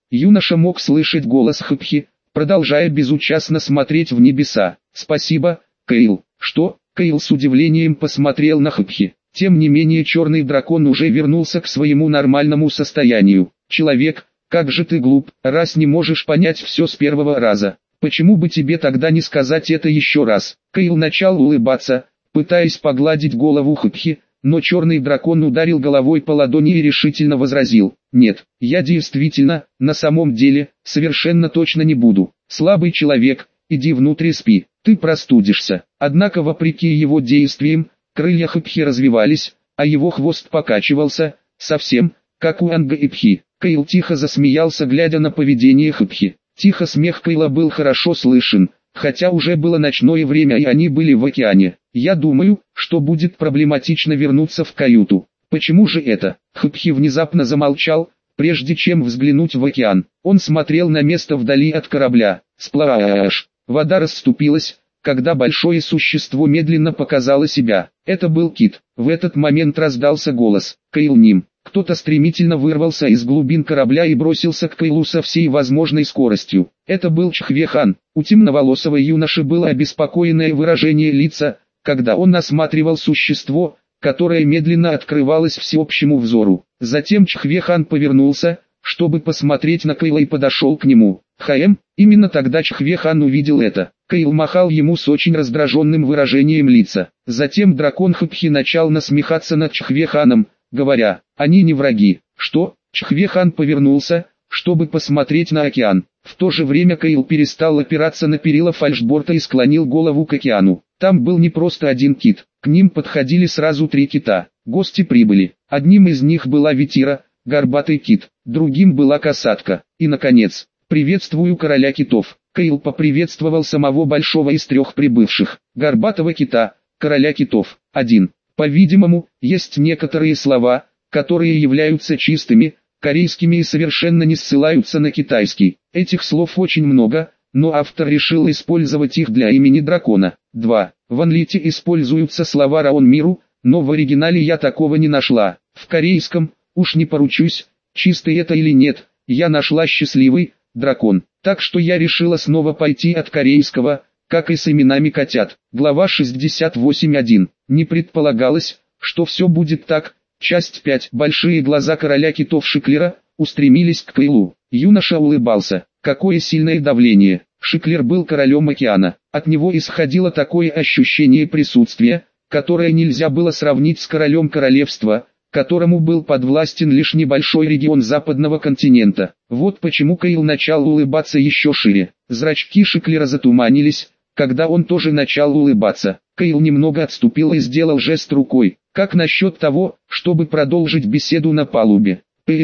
Юноша мог слышать голос Хыпхи, продолжая безучастно смотреть в небеса. «Спасибо, Кейл». «Что?» Кейл с удивлением посмотрел на Хыпхи. Тем не менее черный дракон уже вернулся к своему нормальному состоянию. «Человек, как же ты глуп, раз не можешь понять все с первого раза. Почему бы тебе тогда не сказать это еще раз?» Кейл начал улыбаться, пытаясь погладить голову Хыпхи, но черный дракон ударил головой по ладони и решительно возразил: «Нет, я действительно, на самом деле, совершенно точно не буду. Слабый человек, иди внутрь и спи, ты простудишься». Однако вопреки его действиям, крылья Хыпхи развивались, а его хвост покачивался, совсем, как у Анга и Пхи. Кейл тихо засмеялся, глядя на поведение Хыпхи. Тихо смех Кейла был хорошо слышен, хотя уже было ночное время и они были в океане. «Я думаю, что будет проблематично вернуться в каюту». «Почему же это?» Хыпхи внезапно замолчал, прежде чем взглянуть в океан. Он смотрел на место вдали от корабля. Сплаш! Вода расступилась, когда большое существо медленно показало себя. Это был кит. В этот момент раздался голос: «Кейл Ним». Кто-то стремительно вырвался из глубин корабля и бросился к Кейлу со всей возможной скоростью. Это был Чхве-хан. У темноволосого юноши было обеспокоенное выражение лица, когда он осматривал существо, которое медленно открывалось всеобщему взору. Затем Чхве-хан повернулся, чтобы посмотреть на Кейла, и подошел к нему. «Хаэм». Именно тогда Чхве-хан увидел это. Кейл махал ему с очень раздраженным выражением лица. Затем дракон Хыпхи начал насмехаться над Чхве-ханом, говоря: «Они не враги». «Что?» Чхве-хан повернулся, чтобы посмотреть на океан. В то же время Кейл перестал опираться на перила фальшборта и склонил голову к океану. Там был не просто один кит, к ним подходили сразу три кита. Гости прибыли. Одним из них была Витира, горбатый кит, другим была касатка. И наконец: «Приветствую короля китов». Кейл поприветствовал самого большого из трех прибывших, горбатого кита, короля китов. один. По-видимому, есть некоторые слова, которые являются чистыми, корейскими и совершенно не ссылаются на китайский. Этих слов очень много, но автор решил использовать их для имени дракона. два. В анлите используются слова Раон Миру, но в оригинале я такого не нашла. В корейском, уж не поручусь, чистый это или нет, я нашла счастливый дракон. Так что я решила снова пойти от корейского, как и с именами котят. Глава шестьдесят восемь точка один. Не предполагалось, что все будет так. Часть пять. Большие глаза короля китов Шиклера устремились к Кейлу. Юноша улыбался. Какое сильное давление. Шиклер был королем океана. От него исходило такое ощущение присутствия, которое нельзя было сравнить с королем королевства, которому был подвластен лишь небольшой регион западного континента. Вот почему Кейл начал улыбаться еще шире. Зрачки Шиклера затуманились, когда он тоже начал улыбаться. Кейл немного отступил и сделал жест рукой. «Как насчет того, чтобы продолжить беседу на палубе?»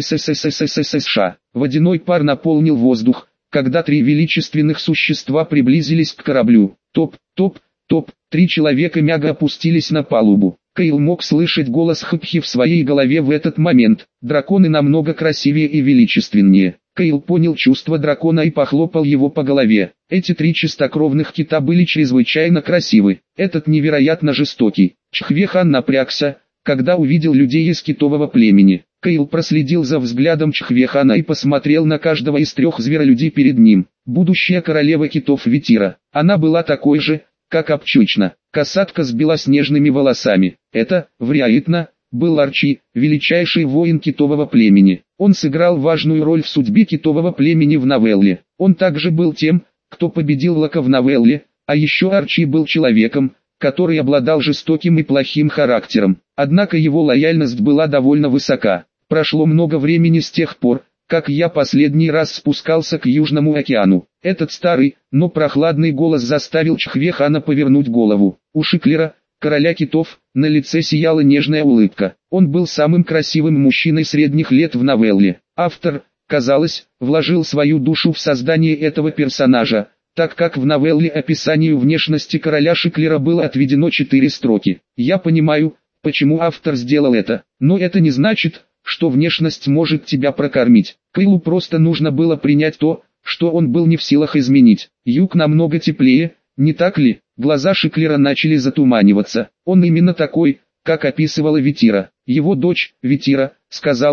ПССССССШ. Водяной пар наполнил воздух, когда три величественных существа приблизились к кораблю. Топ, топ, топ. Три человека мяга опустились на палубу. Кейл мог слышать голос Хыпхи в своей голове в этот момент. Драконы намного красивее и величественнее. Кейл понял чувство дракона и похлопал его по голове. Эти три чистокровных кита были чрезвычайно красивы. Этот невероятно жестокий. Чхве-хан напрягся, когда увидел людей из китового племени. Кейл проследил за взглядом Чхве-хана и посмотрел на каждого из трех зверолюдей перед ним. Будущая королева китов Витира. Она была такой же, как Апчучна, касатка с белоснежными волосами. Это, вероятно, был Арчи, величайший воин китового племени. Он сыграл важную роль в судьбе китового племени в новелле. Он также был тем, кто победил Лока в новелле, а еще Арчи был человеком, который обладал жестоким и плохим характером. Однако его лояльность была довольно высока. Прошло много времени с тех пор, как я последний раз спускался к Южному океану. Этот старый, но прохладный голос заставил Чхве-хана повернуть голову. У Шиклера, короля китов, на лице сияла нежная улыбка. Он был самым красивым мужчиной средних лет в новелле. Автор, казалось, вложил свою душу в создание этого персонажа, так как в новелле описанию внешности короля Шиклера было отведено четыре строки. Я понимаю, почему автор сделал это, но это не значит, что внешность может тебя прокормить. Кейлу просто нужно было принять то, что он был не в силах изменить. Юг намного теплее, не так ли? Глаза Шиклера начали затуманиваться. Он именно такой, как описывала Витира. Его дочь, Витира, сказала,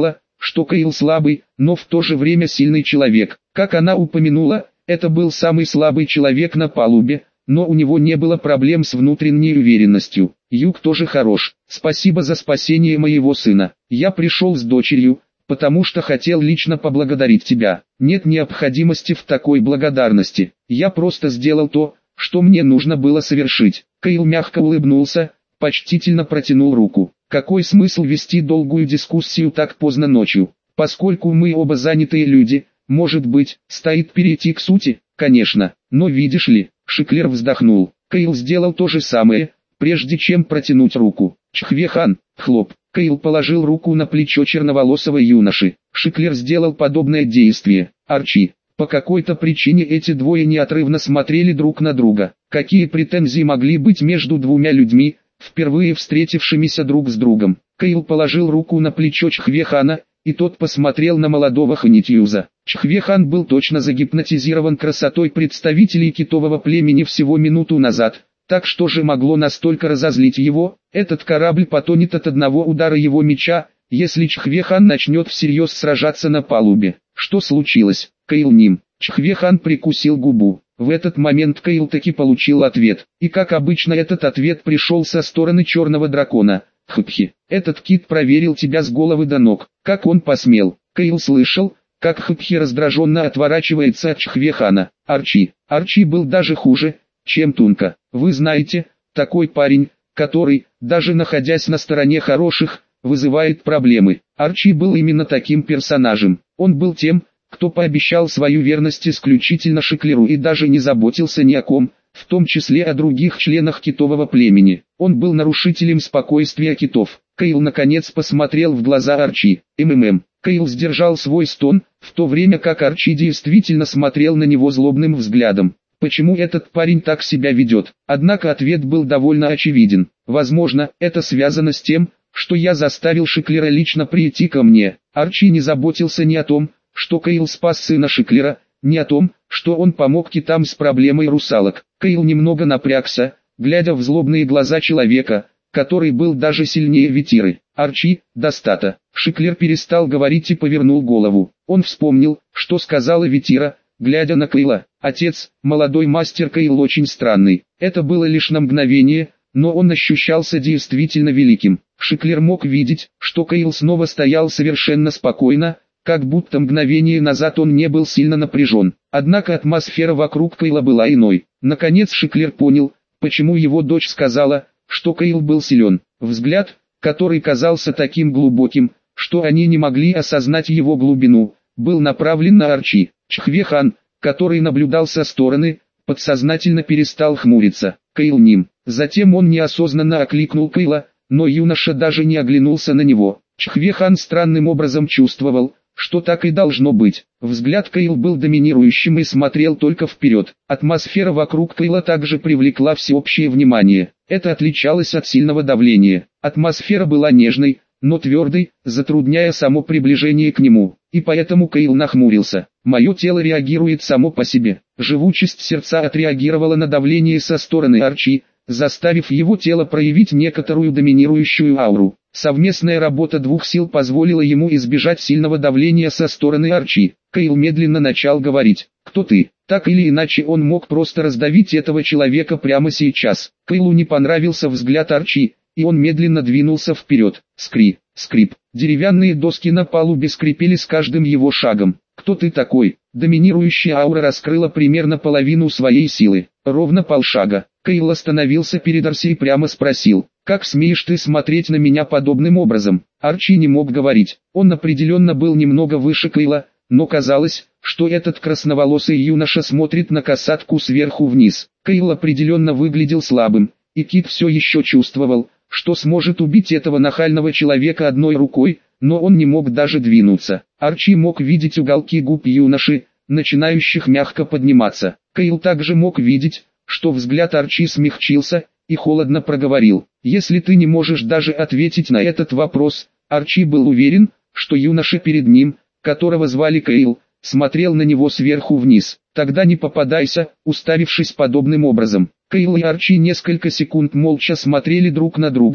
что Кейл слабый, но в то же время сильный человек. Как она упомянула, это был самый слабый человек на палубе, но у него не было проблем с внутренней уверенностью. Юг тоже хорош. Спасибо за спасение моего сына. Я пришел с дочерью, потому что хотел лично поблагодарить тебя. Нет необходимости в такой благодарности. Я просто сделал то, что мне нужно было совершить. Кейл мягко улыбнулся, почтительно протянул руку. Какой смысл вести долгую дискуссию так поздно ночью? Поскольку мы оба занятые люди, может быть, стоит перейти к сути? Конечно, но видишь ли, Шиклер вздохнул. Кейл сделал то же самое, прежде чем протянуть руку. Чхвехан, хлоп. Кейл положил руку на плечо черноволосого юноши. Шиклер сделал подобное действие. Арчи. По какой-то причине эти двое неотрывно смотрели друг на друга. Какие претензии могли быть между двумя людьми, впервые встретившимися друг с другом? Кейл положил руку на плечо Чхвехана, и тот посмотрел на молодого Ханитьюза. Чхвехан был точно загипнотизирован красотой представителей китового племени всего минуту назад. Так что же могло настолько разозлить его? Этот корабль потонет от одного удара его меча, если Чхвехан начнет всерьез сражаться на палубе. Что случилось? Кейл ним. Чхвехан прикусил губу. В этот момент Кейл таки получил ответ. И как обычно этот ответ пришел со стороны черного дракона. Хпхи. Этот кит проверил тебя с головы до ног. Как он посмел? Кейл слышал, как Хпхи раздраженно отворачивается от Чхвехана. Арчи. Арчи был даже хуже, чем Тунка. Вы знаете, такой парень, который, даже находясь на стороне хороших, вызывает проблемы. Арчи был именно таким персонажем. Он был тем, кто пообещал свою верность исключительно Шиклеру и даже не заботился ни о ком, в том числе о других членах китового племени. Он был нарушителем спокойствия китов. Кейл наконец посмотрел в глаза Арчи. МММ. Кейл сдержал свой стон, в то время как Арчи действительно смотрел на него злобным взглядом. Почему этот парень так себя ведет? Однако ответ был довольно очевиден. Возможно, это связано с тем, что я заставил Шиклера лично прийти ко мне. Арчи не заботился ни о том, что Кейл спас сына Шиклера, ни о том, что он помог китам с проблемой русалок. Кейл немного напрягся, глядя в злобные глаза человека, который был даже сильнее Ветиры. Арчи, достато. Шиклер перестал говорить и повернул голову. Он вспомнил, что сказала Ветира, глядя на Кейла. Отец, молодой мастер Кейл очень странный. Это было лишь на мгновение, но он ощущался действительно великим. Шиклер мог видеть, что Кейл снова стоял совершенно спокойно, как будто мгновение назад он не был сильно напряжен. Однако атмосфера вокруг Кейла была иной. Наконец Шиклер понял, почему его дочь сказала, что Кейл был силен. Взгляд, который казался таким глубоким, что они не могли осознать его глубину, был направлен на Арчи. Чхвехан, который наблюдал со стороны, подсознательно перестал хмуриться. Кейл ним. Затем он неосознанно окликнул Кейла, но юноша даже не оглянулся на него. Чхвехан странным образом чувствовал, что так и должно быть. Взгляд Кейл был доминирующим и смотрел только вперед. Атмосфера вокруг Кейла также привлекла всеобщее внимание. Это отличалось от сильного давления. Атмосфера была нежной, но твердой, затрудняя само приближение к нему. И поэтому Кейл нахмурился. Мое тело реагирует само по себе. Живучесть сердца отреагировала на давление со стороны Арчи, заставив его тело проявить некоторую доминирующую ауру. Совместная работа двух сил позволила ему избежать сильного давления со стороны Арчи. Кейл медленно начал говорить. «Кто ты?» Так или иначе он мог просто раздавить этого человека прямо сейчас. Кейлу не понравился взгляд Арчи, и он медленно двинулся вперед. Скрип, скрип. Деревянные доски на палубе скрипели с каждым его шагом. «Кто ты такой?» Доминирующая аура раскрыла примерно половину своей силы. Ровно полшага. Кейл остановился перед Арчи и прямо спросил. «Как смеешь ты смотреть на меня подобным образом?» Арчи не мог говорить. Он определенно был немного выше Кейла, но казалось, что этот красноволосый юноша смотрит на касатку сверху вниз. Кейл определенно выглядел слабым, и Кит все еще чувствовал, что сможет убить этого нахального человека одной рукой, но он не мог даже двинуться. Арчи мог видеть уголки губ юноши, начинающих мягко подниматься. Кейл также мог видеть, что взгляд Арчи смягчился, и холодно проговорил. «Если ты не можешь даже ответить на этот вопрос», Арчи был уверен, что юноша перед ним, которого звали Кейл, смотрел на него сверху вниз. «Тогда не попадайся», уставившись подобным образом. Кейл и Арчи несколько секунд молча смотрели друг на друга,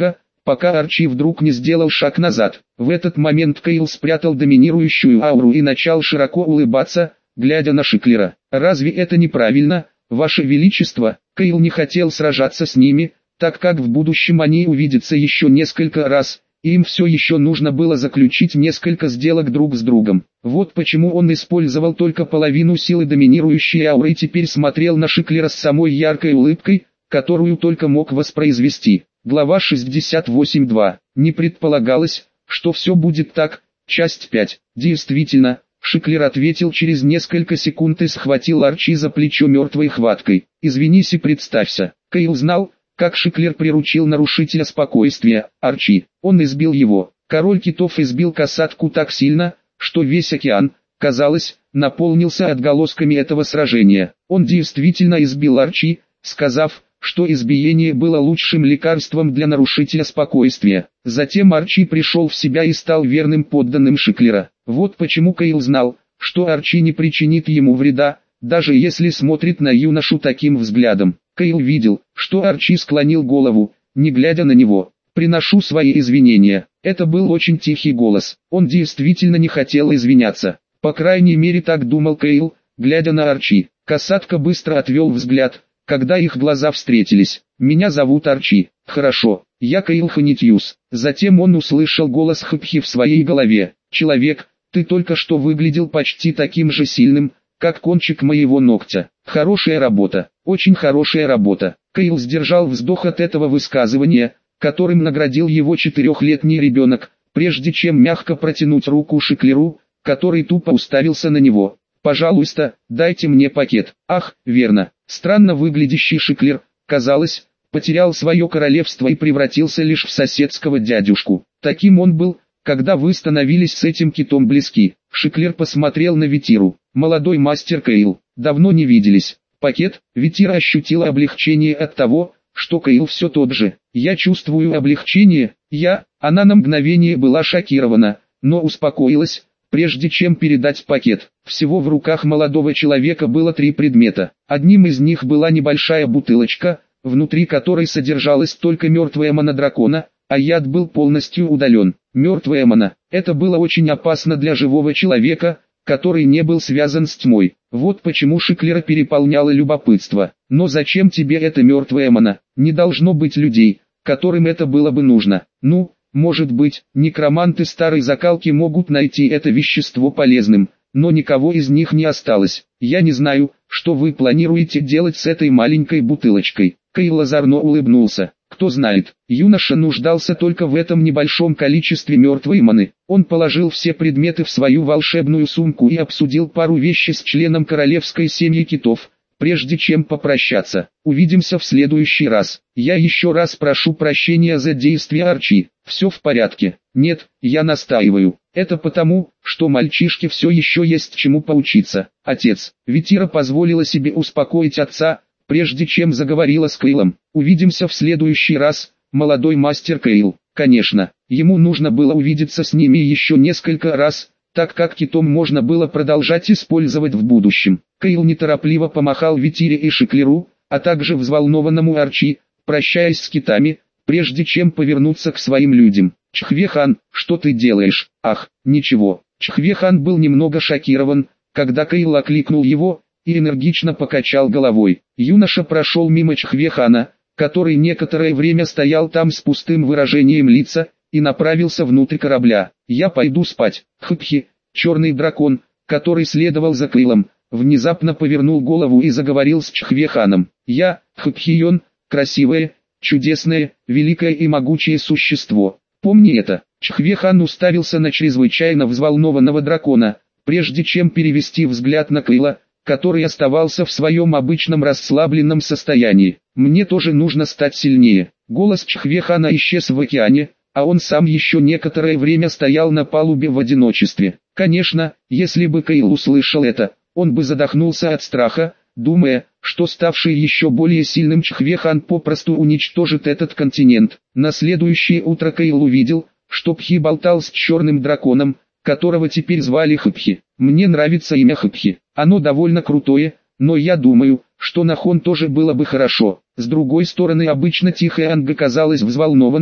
пока Арчи вдруг не сделал шаг назад. В этот момент Кейл спрятал доминирующую ауру и начал широко улыбаться, глядя на Шиклера. «Разве это неправильно, Ваше Величество?» Кейл не хотел сражаться с ними, так как в будущем они увидятся еще несколько раз, и им все еще нужно было заключить несколько сделок друг с другом. Вот почему он использовал только половину силы доминирующей ауры и теперь смотрел на Шиклера с самой яркой улыбкой, которую только мог воспроизвести. Глава шестьдесят восемь точка два. Не предполагалось, что все будет так. Часть пять. Действительно, Шиклер ответил через несколько секунд и схватил Арчи за плечо мертвой хваткой. «Извинись и представься». Кейл знал, как Шиклер приручил нарушителя спокойствия, Арчи. Он избил его. Король китов избил касатку так сильно, что весь океан, казалось, наполнился отголосками этого сражения. Он действительно избил Арчи, сказав, что избиение было лучшим лекарством для нарушителя спокойствия. Затем Арчи пришел в себя и стал верным подданным Шиклера. Вот почему Кейл знал, что Арчи не причинит ему вреда, даже если смотрит на юношу таким взглядом. Кейл видел, что Арчи склонил голову, не глядя на него. «Приношу свои извинения». Это был очень тихий голос. Он действительно не хотел извиняться. По крайней мере так думал Кейл, глядя на Арчи. Касатка быстро отвел взгляд, когда их глаза встретились. «Меня зовут Арчи». «Хорошо, я Кейл Ханитьюс». Затем он услышал голос Хпхи в своей голове. «Человек, ты только что выглядел почти таким же сильным, как кончик моего ногтя. Хорошая работа, очень хорошая работа». Кейл сдержал вздох от этого высказывания, которым наградил его четырехлетний ребенок, прежде чем мягко протянуть руку Шиклеру, который тупо уставился на него. «Пожалуйста, дайте мне пакет». «Ах, верно». Странно выглядящий Шиклер, казалось, потерял свое королевство и превратился лишь в соседского дядюшку. Таким он был, когда вы становились с этим китом близки. Шиклер посмотрел на Ветиру. «Молодой мастер Кейл, давно не виделись». «Пакет?» Ветира ощутила облегчение от того, что Кейл все тот же. «Я чувствую облегчение». Я, она на мгновение была шокирована, но успокоилась, прежде чем передать пакет. Всего в руках молодого человека было три предмета. Одним из них была небольшая бутылочка, внутри которой содержалась только мертвая мана дракона, а яд был полностью удален. Мертвая мана. Это было очень опасно для живого человека, который не был связан с тьмой. Вот почему Шиклера переполняло любопытство. «Но зачем тебе эта мертвая мана? Не должно быть людей, которым это было бы нужно». «Ну, может быть, некроманты старой закалки могут найти это вещество полезным, но никого из них не осталось. Я не знаю, что вы планируете делать с этой маленькой бутылочкой». Кейл озорно улыбнулся. Кто знает, юноша нуждался только в этом небольшом количестве мертвой маны. Он положил все предметы в свою волшебную сумку и обсудил пару вещей с членом королевской семьи китов, прежде чем попрощаться. «Увидимся в следующий раз. Я еще раз прошу прощения за действия Арчи. Все в порядке». «Нет, я настаиваю. Это потому, что мальчишке все еще есть чему поучиться». «Отец». Ветира позволила себе успокоить отца, прежде чем заговорила с Кейлом. «Увидимся в следующий раз, молодой мастер Кейл». Конечно, ему нужно было увидеться с ними еще несколько раз, так как китом можно было продолжать использовать в будущем. Кейл неторопливо помахал Ветире и Шиклеру, а также взволнованному Арчи, прощаясь с китами, прежде чем повернуться к своим людям. «Чхве-хан, что ты делаешь?» «Ах, ничего». Чхве-хан был немного шокирован, когда Кейл окликнул его, и энергично покачал головой. Юноша прошел мимо Чхве-хана, который некоторое время стоял там с пустым выражением лица, и направился внутрь корабля. «Я пойду спать». Хпхи, черный дракон, который следовал за Кейлом, внезапно повернул голову и заговорил с Чхве-ханом. «Я, Хпхион, красивое, чудесное, великое и могучее существо. Помни это». Чхве-хан уставился на чрезвычайно взволнованного дракона, прежде чем перевести взгляд на Кейла, который оставался в своем обычном расслабленном состоянии. «Мне тоже нужно стать сильнее». Голос Чхве-хана исчез в океане, а он сам еще некоторое время стоял на палубе в одиночестве. Конечно, если бы Кейл услышал это, он бы задохнулся от страха, думая, что ставший еще более сильным Чхве-хан попросту уничтожит этот континент. На следующее утро Кейл увидел, что Пхи болтал с черным драконом, которого теперь звали Хпхи. «Мне нравится имя Хпхи. Оно довольно крутое, но я думаю, что Нахон тоже было бы хорошо». С другой стороны, обычно тихая Анга казалась взволнованной,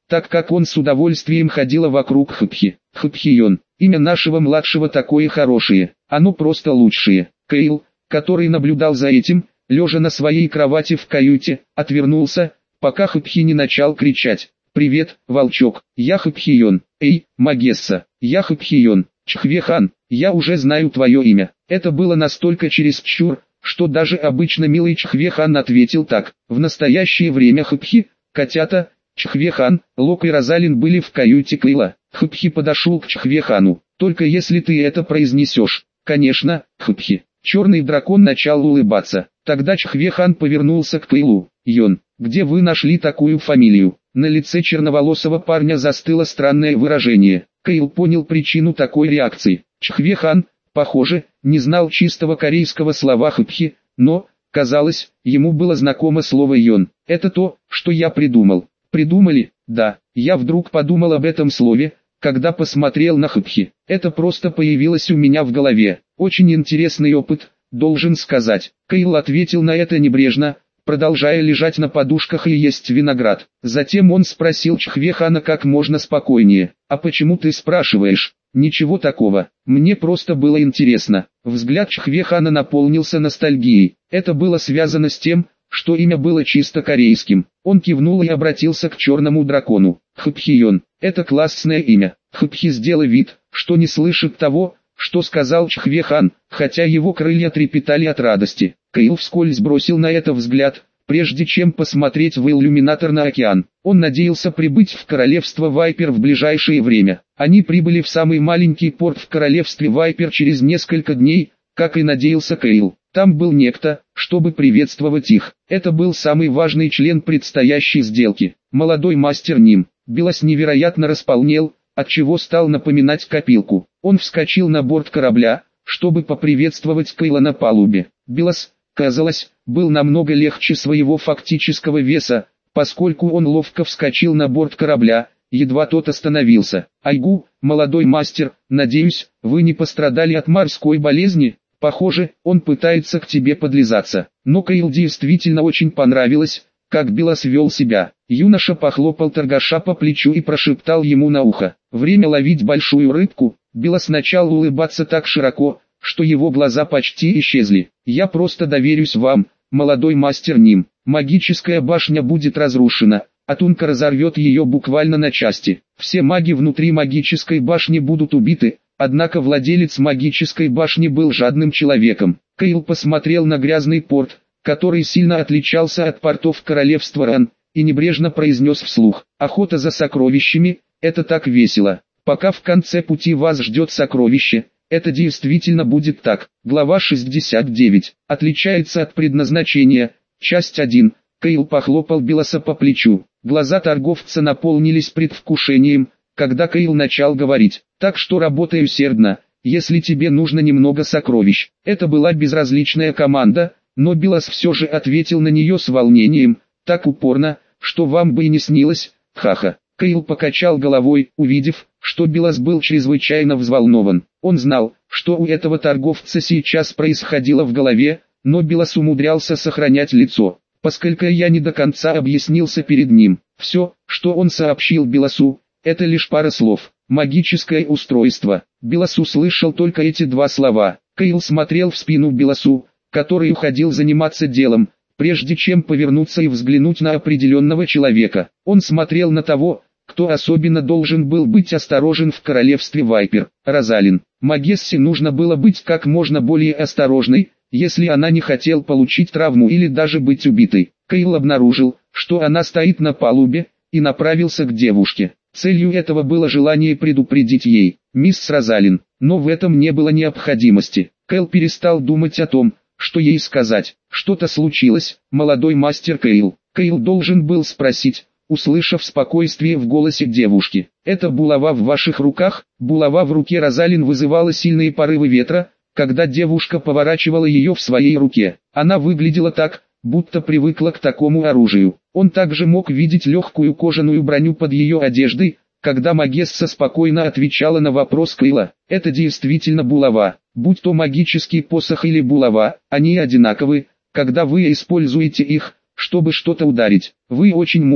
так как он с удовольствием ходила вокруг Хыпхи. Хыпхион, имя нашего младшего такое хорошее, оно просто лучшее. Кейл, который наблюдал за этим, лежа на своей кровати в каюте, отвернулся, пока Хыпхи не начал кричать. «Привет, волчок, я Хыпхион, эй, Магесса, я Хыпхион, Чхвехан, я уже знаю твое имя». Это было настолько чересчур, что даже обычно милый Чхвехан ответил так. В настоящее время Хыпхи, котята, Чхвехан, Лок и Розалин были в каюте Кейла. Хыпхи подошел к Чхвехану. «Только если ты это произнесешь». «Конечно, Хыпхи». Черный дракон начал улыбаться. Тогда Чхвехан повернулся к Кейлу. «Йон, где вы нашли такую фамилию?» На лице черноволосого парня застыло странное выражение. Кейл понял причину такой реакции. Чхвехан, похоже, не знал чистого корейского слова Хыпхи, но, казалось, ему было знакомо слово «йон». «Это то, что я придумал». «Придумали?» «Да». Я вдруг подумал об этом слове, когда посмотрел на Хыпхи. Это просто появилось у меня в голове. Очень интересный опыт, должен сказать. Кейл ответил на это небрежно, продолжая лежать на подушках и есть виноград. Затем он спросил Чхвехана как можно спокойнее. «А почему ты спрашиваешь?» «Ничего такого, мне просто было интересно». Взгляд Чхвехана наполнился ностальгией. Это было связано с тем, что имя было чисто корейским. Он кивнул и обратился к черному дракону. «Хыпхион, это классное имя». Хыпхи сделал вид, что не слышит того, что сказал Чхвехан, хотя его крылья трепетали от радости. Кейл вскользь бросил на это взгляд, прежде чем посмотреть в иллюминатор на океан. Он надеялся прибыть в королевство Вайпер в ближайшее время. Они прибыли в самый маленький порт в королевстве Вайпер через несколько дней, как и надеялся Кейл. Там был некто, чтобы приветствовать их. Это был самый важный член предстоящей сделки. Молодой мастер Ним. Белос невероятно располнел, отчего стал напоминать копилку. Он вскочил на борт корабля, чтобы поприветствовать Кейла на палубе. Белос, казалось, был намного легче своего фактического веса, поскольку он ловко вскочил на борт корабля, едва тот остановился. «Айгу, молодой мастер, надеюсь, вы не пострадали от морской болезни?» Похоже, он пытается к тебе подлизаться. Но Кейл действительно очень понравилось, как Белос вел себя. Юноша похлопал торгаша по плечу и прошептал ему на ухо. «Время ловить большую рыбку». Белос начал улыбаться так широко, что его глаза почти исчезли. «Я просто доверюсь вам, молодой мастер Ним. Магическая башня будет разрушена, а Тунка разорвет ее буквально на части. Все маги внутри магической башни будут убиты». Однако владелец магической башни был жадным человеком. Кейл посмотрел на грязный порт, который сильно отличался от портов королевства Ран, и небрежно произнес вслух: «Охота за сокровищами – это так весело. Пока в конце пути вас ждет сокровище, это действительно будет так». Глава шестьдесят девять. Отличается от предназначения. Часть один. Кейл похлопал Белоса по плечу. Глаза торговца наполнились предвкушением, когда Кейл начал говорить: «Так что работай усердно, если тебе нужно немного сокровищ». Это была безразличная команда, но Белос все же ответил на нее с волнением, так упорно, что вам бы и не снилось, ха-ха. Кейл покачал головой, увидев, что Белос был чрезвычайно взволнован. Он знал, что у этого торговца сейчас происходило в голове, но Белос умудрялся сохранять лицо. Поскольку я не до конца объяснился перед ним, все, что он сообщил Белосу, это лишь пара слов. Магическое устройство. Белос услышал только эти два слова. Кейл смотрел в спину Белосу, который уходил заниматься делом, прежде чем повернуться и взглянуть на определенного человека. Он смотрел на того, кто особенно должен был быть осторожен в королевстве Вайпер. Розалин. Магессе нужно было быть как можно более осторожной, если она не хотела получить травму или даже быть убитой. Кейл обнаружил, что она стоит на палубе, и направился к девушке. Целью этого было желание предупредить ей, мисс Розалин, но в этом не было необходимости. Кейл перестал думать о том, что ей сказать. Что-то случилось, молодой мастер Кейл. Кейл должен был спросить, услышав спокойствие в голосе девушки. «Это булава в ваших руках?» Булава в руке Розалин вызывала сильные порывы ветра, когда девушка поворачивала ее в своей руке. Она выглядела так, будто привыкла к такому оружию. Он также мог видеть легкую кожаную броню под ее одеждой, когда Магесса спокойно отвечала на вопрос Кейла. Это действительно булава. Будь то магический посох или булава, они одинаковы, когда вы используете их, чтобы что-то ударить. Вы очень мудры.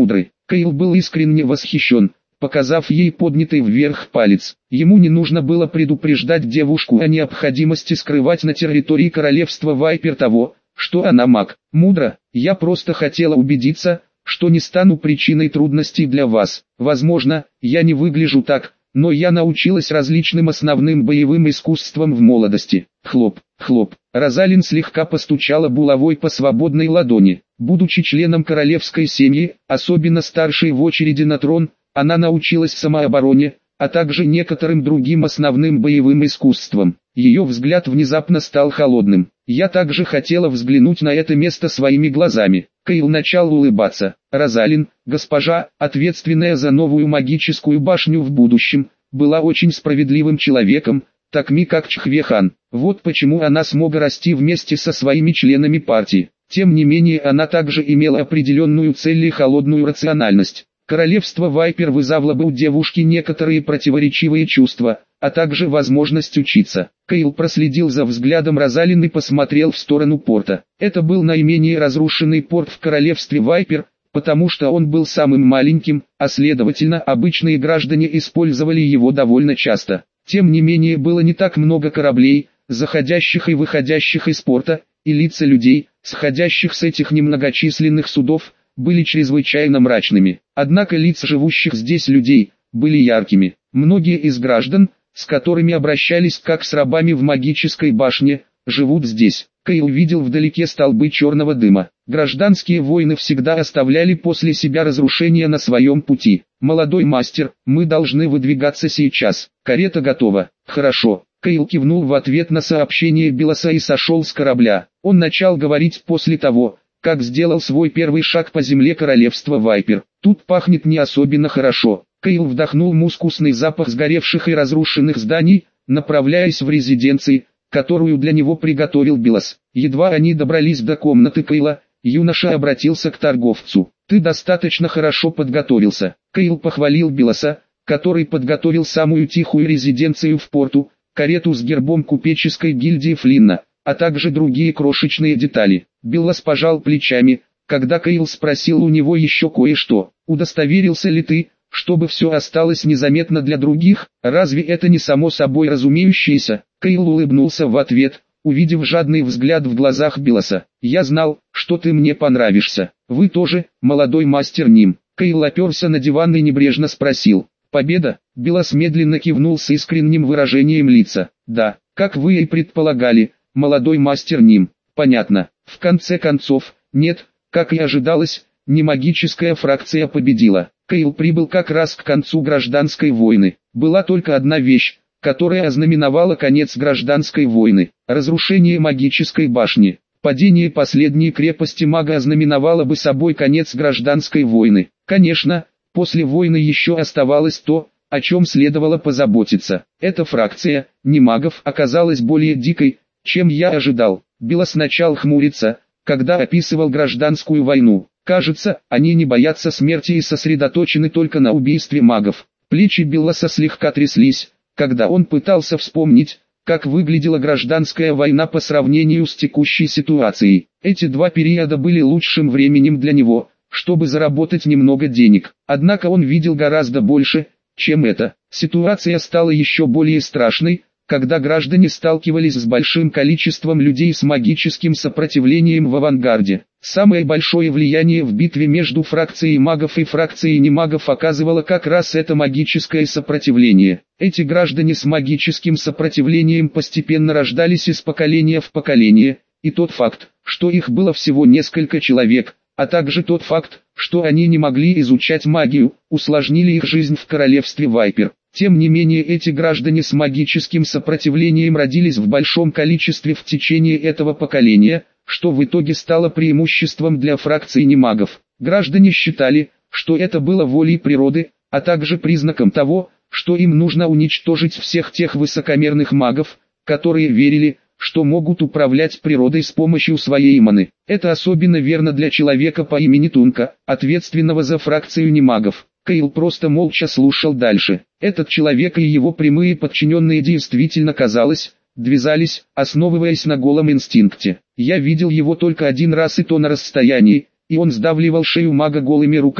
Кейл был искренне восхищен, показав ей поднятый вверх палец. Ему не нужно было предупреждать девушку о необходимости скрывать на территории королевства Вайпер того, что она маг. Мудро, я просто хотела убедиться, что не стану причиной трудностей для вас. Возможно, я не выгляжу так, но я научилась различным основным боевым искусствам в молодости. Хлоп, хлоп. Розалин слегка постучала булавой по свободной ладони. Будучи членом королевской семьи, особенно старшей в очереди на трон, она научилась самообороне, а также некоторым другим основным боевым искусствам. Ее взгляд внезапно стал холодным. Я также хотела взглянуть на это место своими глазами. Кейл начал улыбаться. Розалин, госпожа, ответственная за новую магическую башню в будущем, была очень справедливым человеком, такми как Чхвехан. Вот почему она смогла расти вместе со своими членами партии. Тем не менее она также имела определенную цель и холодную рациональность. Королевство Вайпер вызывало бы у девушки некоторые противоречивые чувства, а также возможность учиться. Кейл проследил за взглядом Розалин и посмотрел в сторону порта. Это был наименее разрушенный порт в королевстве Вайпер, потому что он был самым маленьким, а следовательно обычные граждане использовали его довольно часто. Тем не менее было не так много кораблей, заходящих и выходящих из порта, и лица людей, сходящих с этих немногочисленных судов, были чрезвычайно мрачными. Однако лица живущих здесь людей были яркими. Многие из граждан, с которыми обращались как с рабами в магической башне, живут здесь. Кейл видел вдалеке столбы черного дыма. Гражданские войны всегда оставляли после себя разрушения на своем пути. «Молодой мастер, мы должны выдвигаться сейчас. Карета готова». «Хорошо». Кейл кивнул в ответ на сообщение Белоса и сошел с корабля. Он начал говорить после того, как сделал свой первый шаг по земле королевства Вайпер. Тут пахнет не особенно хорошо. Кейл вдохнул мускусный запах сгоревших и разрушенных зданий, направляясь в резиденции, которую для него приготовил Белос. Едва они добрались до комнаты Кейла, юноша обратился к торговцу. «Ты достаточно хорошо подготовился». Кейл похвалил Белоса, который подготовил самую тихую резиденцию в порту, карету с гербом купеческой гильдии Флинна, а также другие крошечные детали. Белос пожал плечами, когда Кейл спросил у него еще кое-что. «Удостоверился ли ты, чтобы все осталось незаметно для других? Разве это не само собой разумеющееся?» Кейл улыбнулся в ответ, увидев жадный взгляд в глазах Белоса. «Я знал, что ты мне понравишься. Вы тоже, молодой мастер Ним». Кейл оперся на диван и небрежно спросил: «Победа?» Белос медленно кивнул с искренним выражением лица. «Да, как вы и предполагали, молодой мастер Ним». «Понятно. В конце концов, нет, как и ожидалось, не магическая фракция победила». Кейл прибыл как раз к концу гражданской войны. Была только одна вещь, которая ознаменовала конец гражданской войны: разрушение магической башни. Падение последней крепости мага ознаменовало бы собой конец гражданской войны. Конечно, после войны еще оставалось то, о чем следовало позаботиться. Эта фракция, не магов, оказалась более дикой, чем я ожидал. Белос начал хмуриться, когда описывал гражданскую войну. Кажется, они не боятся смерти и сосредоточены только на убийстве магов. Плечи Белоса слегка тряслись, когда он пытался вспомнить, как выглядела гражданская война по сравнению с текущей ситуацией. Эти два периода были лучшим временем для него, чтобы заработать немного денег. Однако он видел гораздо больше, чем это. Ситуация стала еще более страшной, когда граждане сталкивались с большим количеством людей с магическим сопротивлением в авангарде. Самое большое влияние в битве между фракцией магов и фракцией немагов оказывало как раз это магическое сопротивление. Эти граждане с магическим сопротивлением постепенно рождались из поколения в поколение, и тот факт, что их было всего несколько человек, а также тот факт, что они не могли изучать магию, усложнили их жизнь в королевстве Вайпер. Тем не менее эти граждане с магическим сопротивлением родились в большом количестве в течение этого поколения, что в итоге стало преимуществом для фракции немагов. Граждане считали, что это было волей природы, а также признаком того, что им нужно уничтожить всех тех высокомерных магов, которые верили, что могут управлять природой с помощью своей маны. Это особенно верно для человека по имени Тунка, ответственного за фракцию немагов. Кейл просто молча слушал дальше. Этот человек и его прямые подчиненные действительно, казалось, двигались, основываясь на голом инстинкте. Я видел его только один раз, и то на расстоянии, и он сдавливал шею мага голыми руками.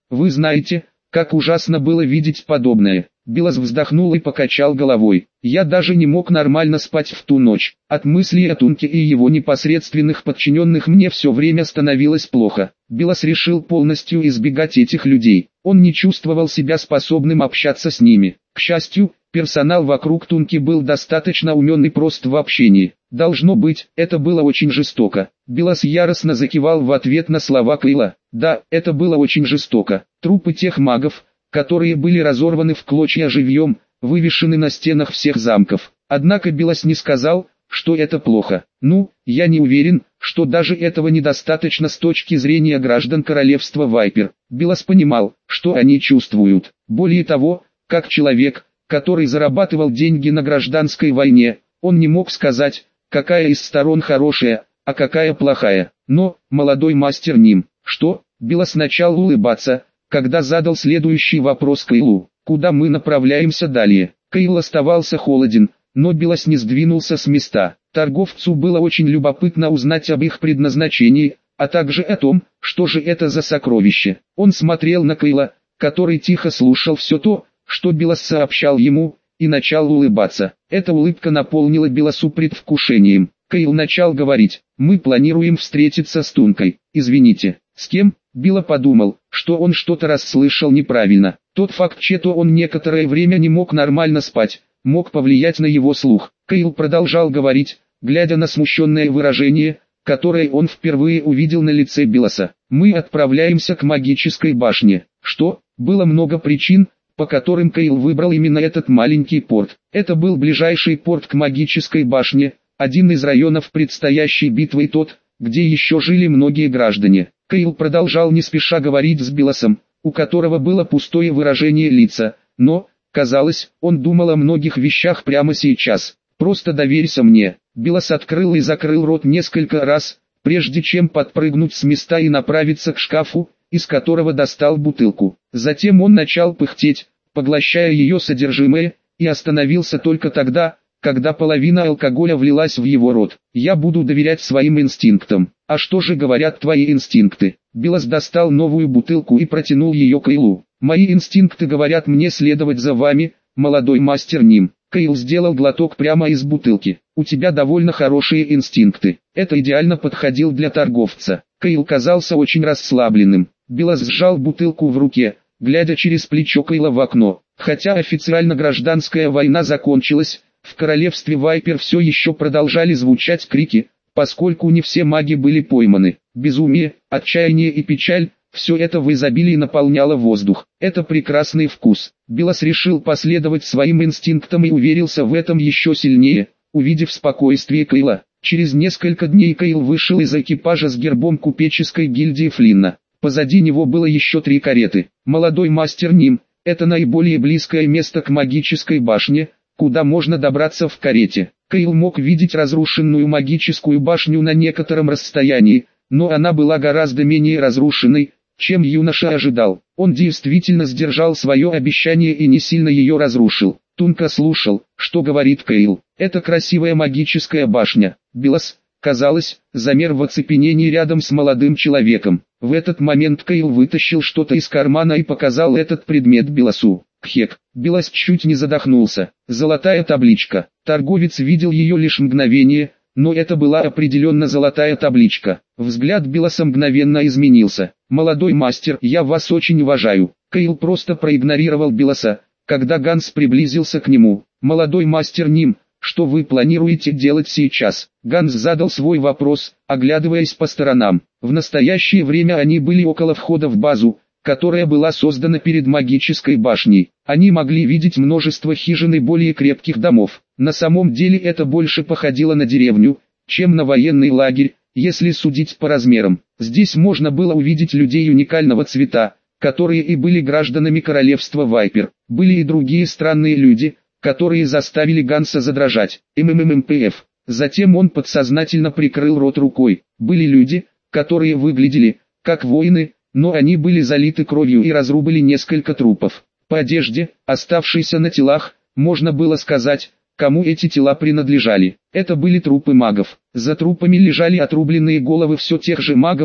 Вы знаете, как ужасно было видеть подобное. Билас вздохнул и покачал головой. Я даже не мог нормально спать в ту ночь. От мыслей о Тунке и его непосредственных подчиненных мне все время становилось плохо. Билас решил полностью избегать этих людей. Он не чувствовал себя способным общаться с ними. К счастью, персонал вокруг Тунки был достаточно умен и прост в общении. Должно быть, это было очень жестоко. Билас яростно закивал в ответ на слова Кейла. Да, это было очень жестоко. Трупы тех магов, которые были разорваны в клочья живьем, вывешены на стенах всех замков. Однако Билас не сказал, что это плохо. Ну, я не уверен, что даже этого недостаточно с точки зрения граждан королевства Вайпер. Билас понимал, что они чувствуют. Более того, как человек, который зарабатывал деньги на гражданской войне, он не мог сказать, какая из сторон хорошая, а какая плохая. Но, молодой мастер Ним, что? Билас начал улыбаться, когда задал следующий вопрос Кейлу. Куда мы направляемся далее? Кейл оставался холоден, но Билас не сдвинулся с места. Торговцу было очень любопытно узнать об их предназначении, а также о том, что же это за сокровище. Он смотрел на Кейла, который тихо слушал все то, что Билас сообщал ему, и начал улыбаться. Эта улыбка наполнила Биласу предвкушением. Кейл начал говорить: «Мы планируем встретиться с Тункой». «Извините, с кем?» Билла подумал, что он что-то расслышал неправильно. Тот факт, что он некоторое время не мог нормально спать, мог повлиять на его слух. Кейл продолжал говорить, глядя на смущенное выражение, которое он впервые увидел на лице Билласа. «Мы отправляемся к магической башне». Что? Было много причин, по которым Кейл выбрал именно этот маленький порт. Это был ближайший порт к магической башне, один из районов предстоящей битвы и тот, где еще жили многие граждане. Кейл продолжал не спеша говорить с Билласом, у которого было пустое выражение лица, но, казалось, он думал о многих вещах прямо сейчас. «Просто доверься мне». Биллас открыл и закрыл рот несколько раз, прежде чем подпрыгнуть с места и направиться к шкафу, из которого достал бутылку. Затем он начал пыхтеть, поглощая ее содержимое, и остановился только тогда, когда половина алкоголя влилась в его рот. «Я буду доверять своим инстинктам». «А что же говорят твои инстинкты?» Биллас достал новую бутылку и протянул ее Кейлу. «Мои инстинкты говорят мне следовать за вами, молодой мастер Ним». Кейл сделал глоток прямо из бутылки. «У тебя довольно хорошие инстинкты». Это идеально подходил для торговца. Кейл казался очень расслабленным. Биллас сжал бутылку в руке, глядя через плечо Кейла в окно. Хотя официально гражданская война закончилась, в королевстве Вайпер все еще продолжали звучать крики, поскольку не все маги были пойманы. Безумие, отчаяние и печаль – все это в изобилии наполняло воздух. Это прекрасный вкус. Биллас решил последовать своим инстинктам и уверился в этом еще сильнее, увидев спокойствие Кейла. Через несколько дней Кейл вышел из экипажа с гербом купеческой гильдии Флинна. Позади него было еще три кареты. Молодой мастер Ним – это наиболее близкое место к магической башне, куда можно добраться в карете. Кейл мог видеть разрушенную магическую башню на некотором расстоянии, но она была гораздо менее разрушенной, чем юноша ожидал. Он действительно сдержал свое обещание и не сильно ее разрушил. Тунка слушал, что говорит Кейл. «Это красивая магическая башня». Биллас, казалось, замер в оцепенении рядом с молодым человеком. В этот момент Кейл вытащил что-то из кармана и показал этот предмет Билласу. Кхек. Биллас чуть не задохнулся. Золотая табличка. Торговец видел ее лишь мгновение, но это была определенно золотая табличка. Взгляд Билласа мгновенно изменился. «Молодой мастер, я вас очень уважаю». Кейл просто проигнорировал Билласа, когда Ганс приблизился к нему. «Молодой мастер Ним, что вы планируете делать сейчас?» Ганс задал свой вопрос, оглядываясь по сторонам. В настоящее время они были около входа в базу, которая была создана перед магической башней. Они могли видеть множество хижин и более крепких домов. На самом деле это больше походило на деревню, чем на военный лагерь, если судить по размерам. Здесь можно было увидеть людей уникального цвета, которые и были гражданами королевства Вайпер. Были и другие странные люди, которые заставили Ганса задрожать. МММПФ. Затем он подсознательно прикрыл рот рукой. Были люди, которые выглядели как воины, но они были залиты кровью и разрубили несколько трупов. По одежде, оставшейся на телах, можно было сказать, кому эти тела принадлежали. Это были трупы магов. За трупами лежали отрубленные головы все тех же магов,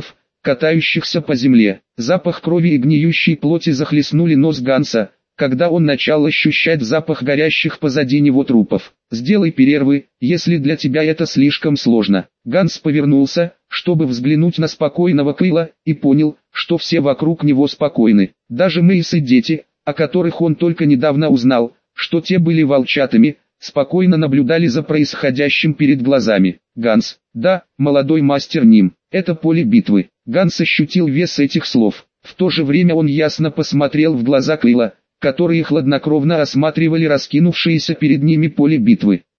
катающихся по земле. Запах крови и гниющей плоти захлестнули нос Ганса, когда он начал ощущать запах горящих позади него трупов. «Сделай перервы, если для тебя это слишком сложно». Ганс повернулся, чтобы взглянуть на спокойного Кайла, и понял, что все вокруг него спокойны. Даже Мейс и дети, о которых он только недавно узнал, что те были волчатами, спокойно наблюдали за происходящим перед глазами. «Ганс, да, молодой мастер Ним, это поле битвы». Ганс ощутил вес этих слов. В то же время он ясно посмотрел в глаза Кайла, которые хладнокровно осматривали раскинувшееся перед ними поле битвы.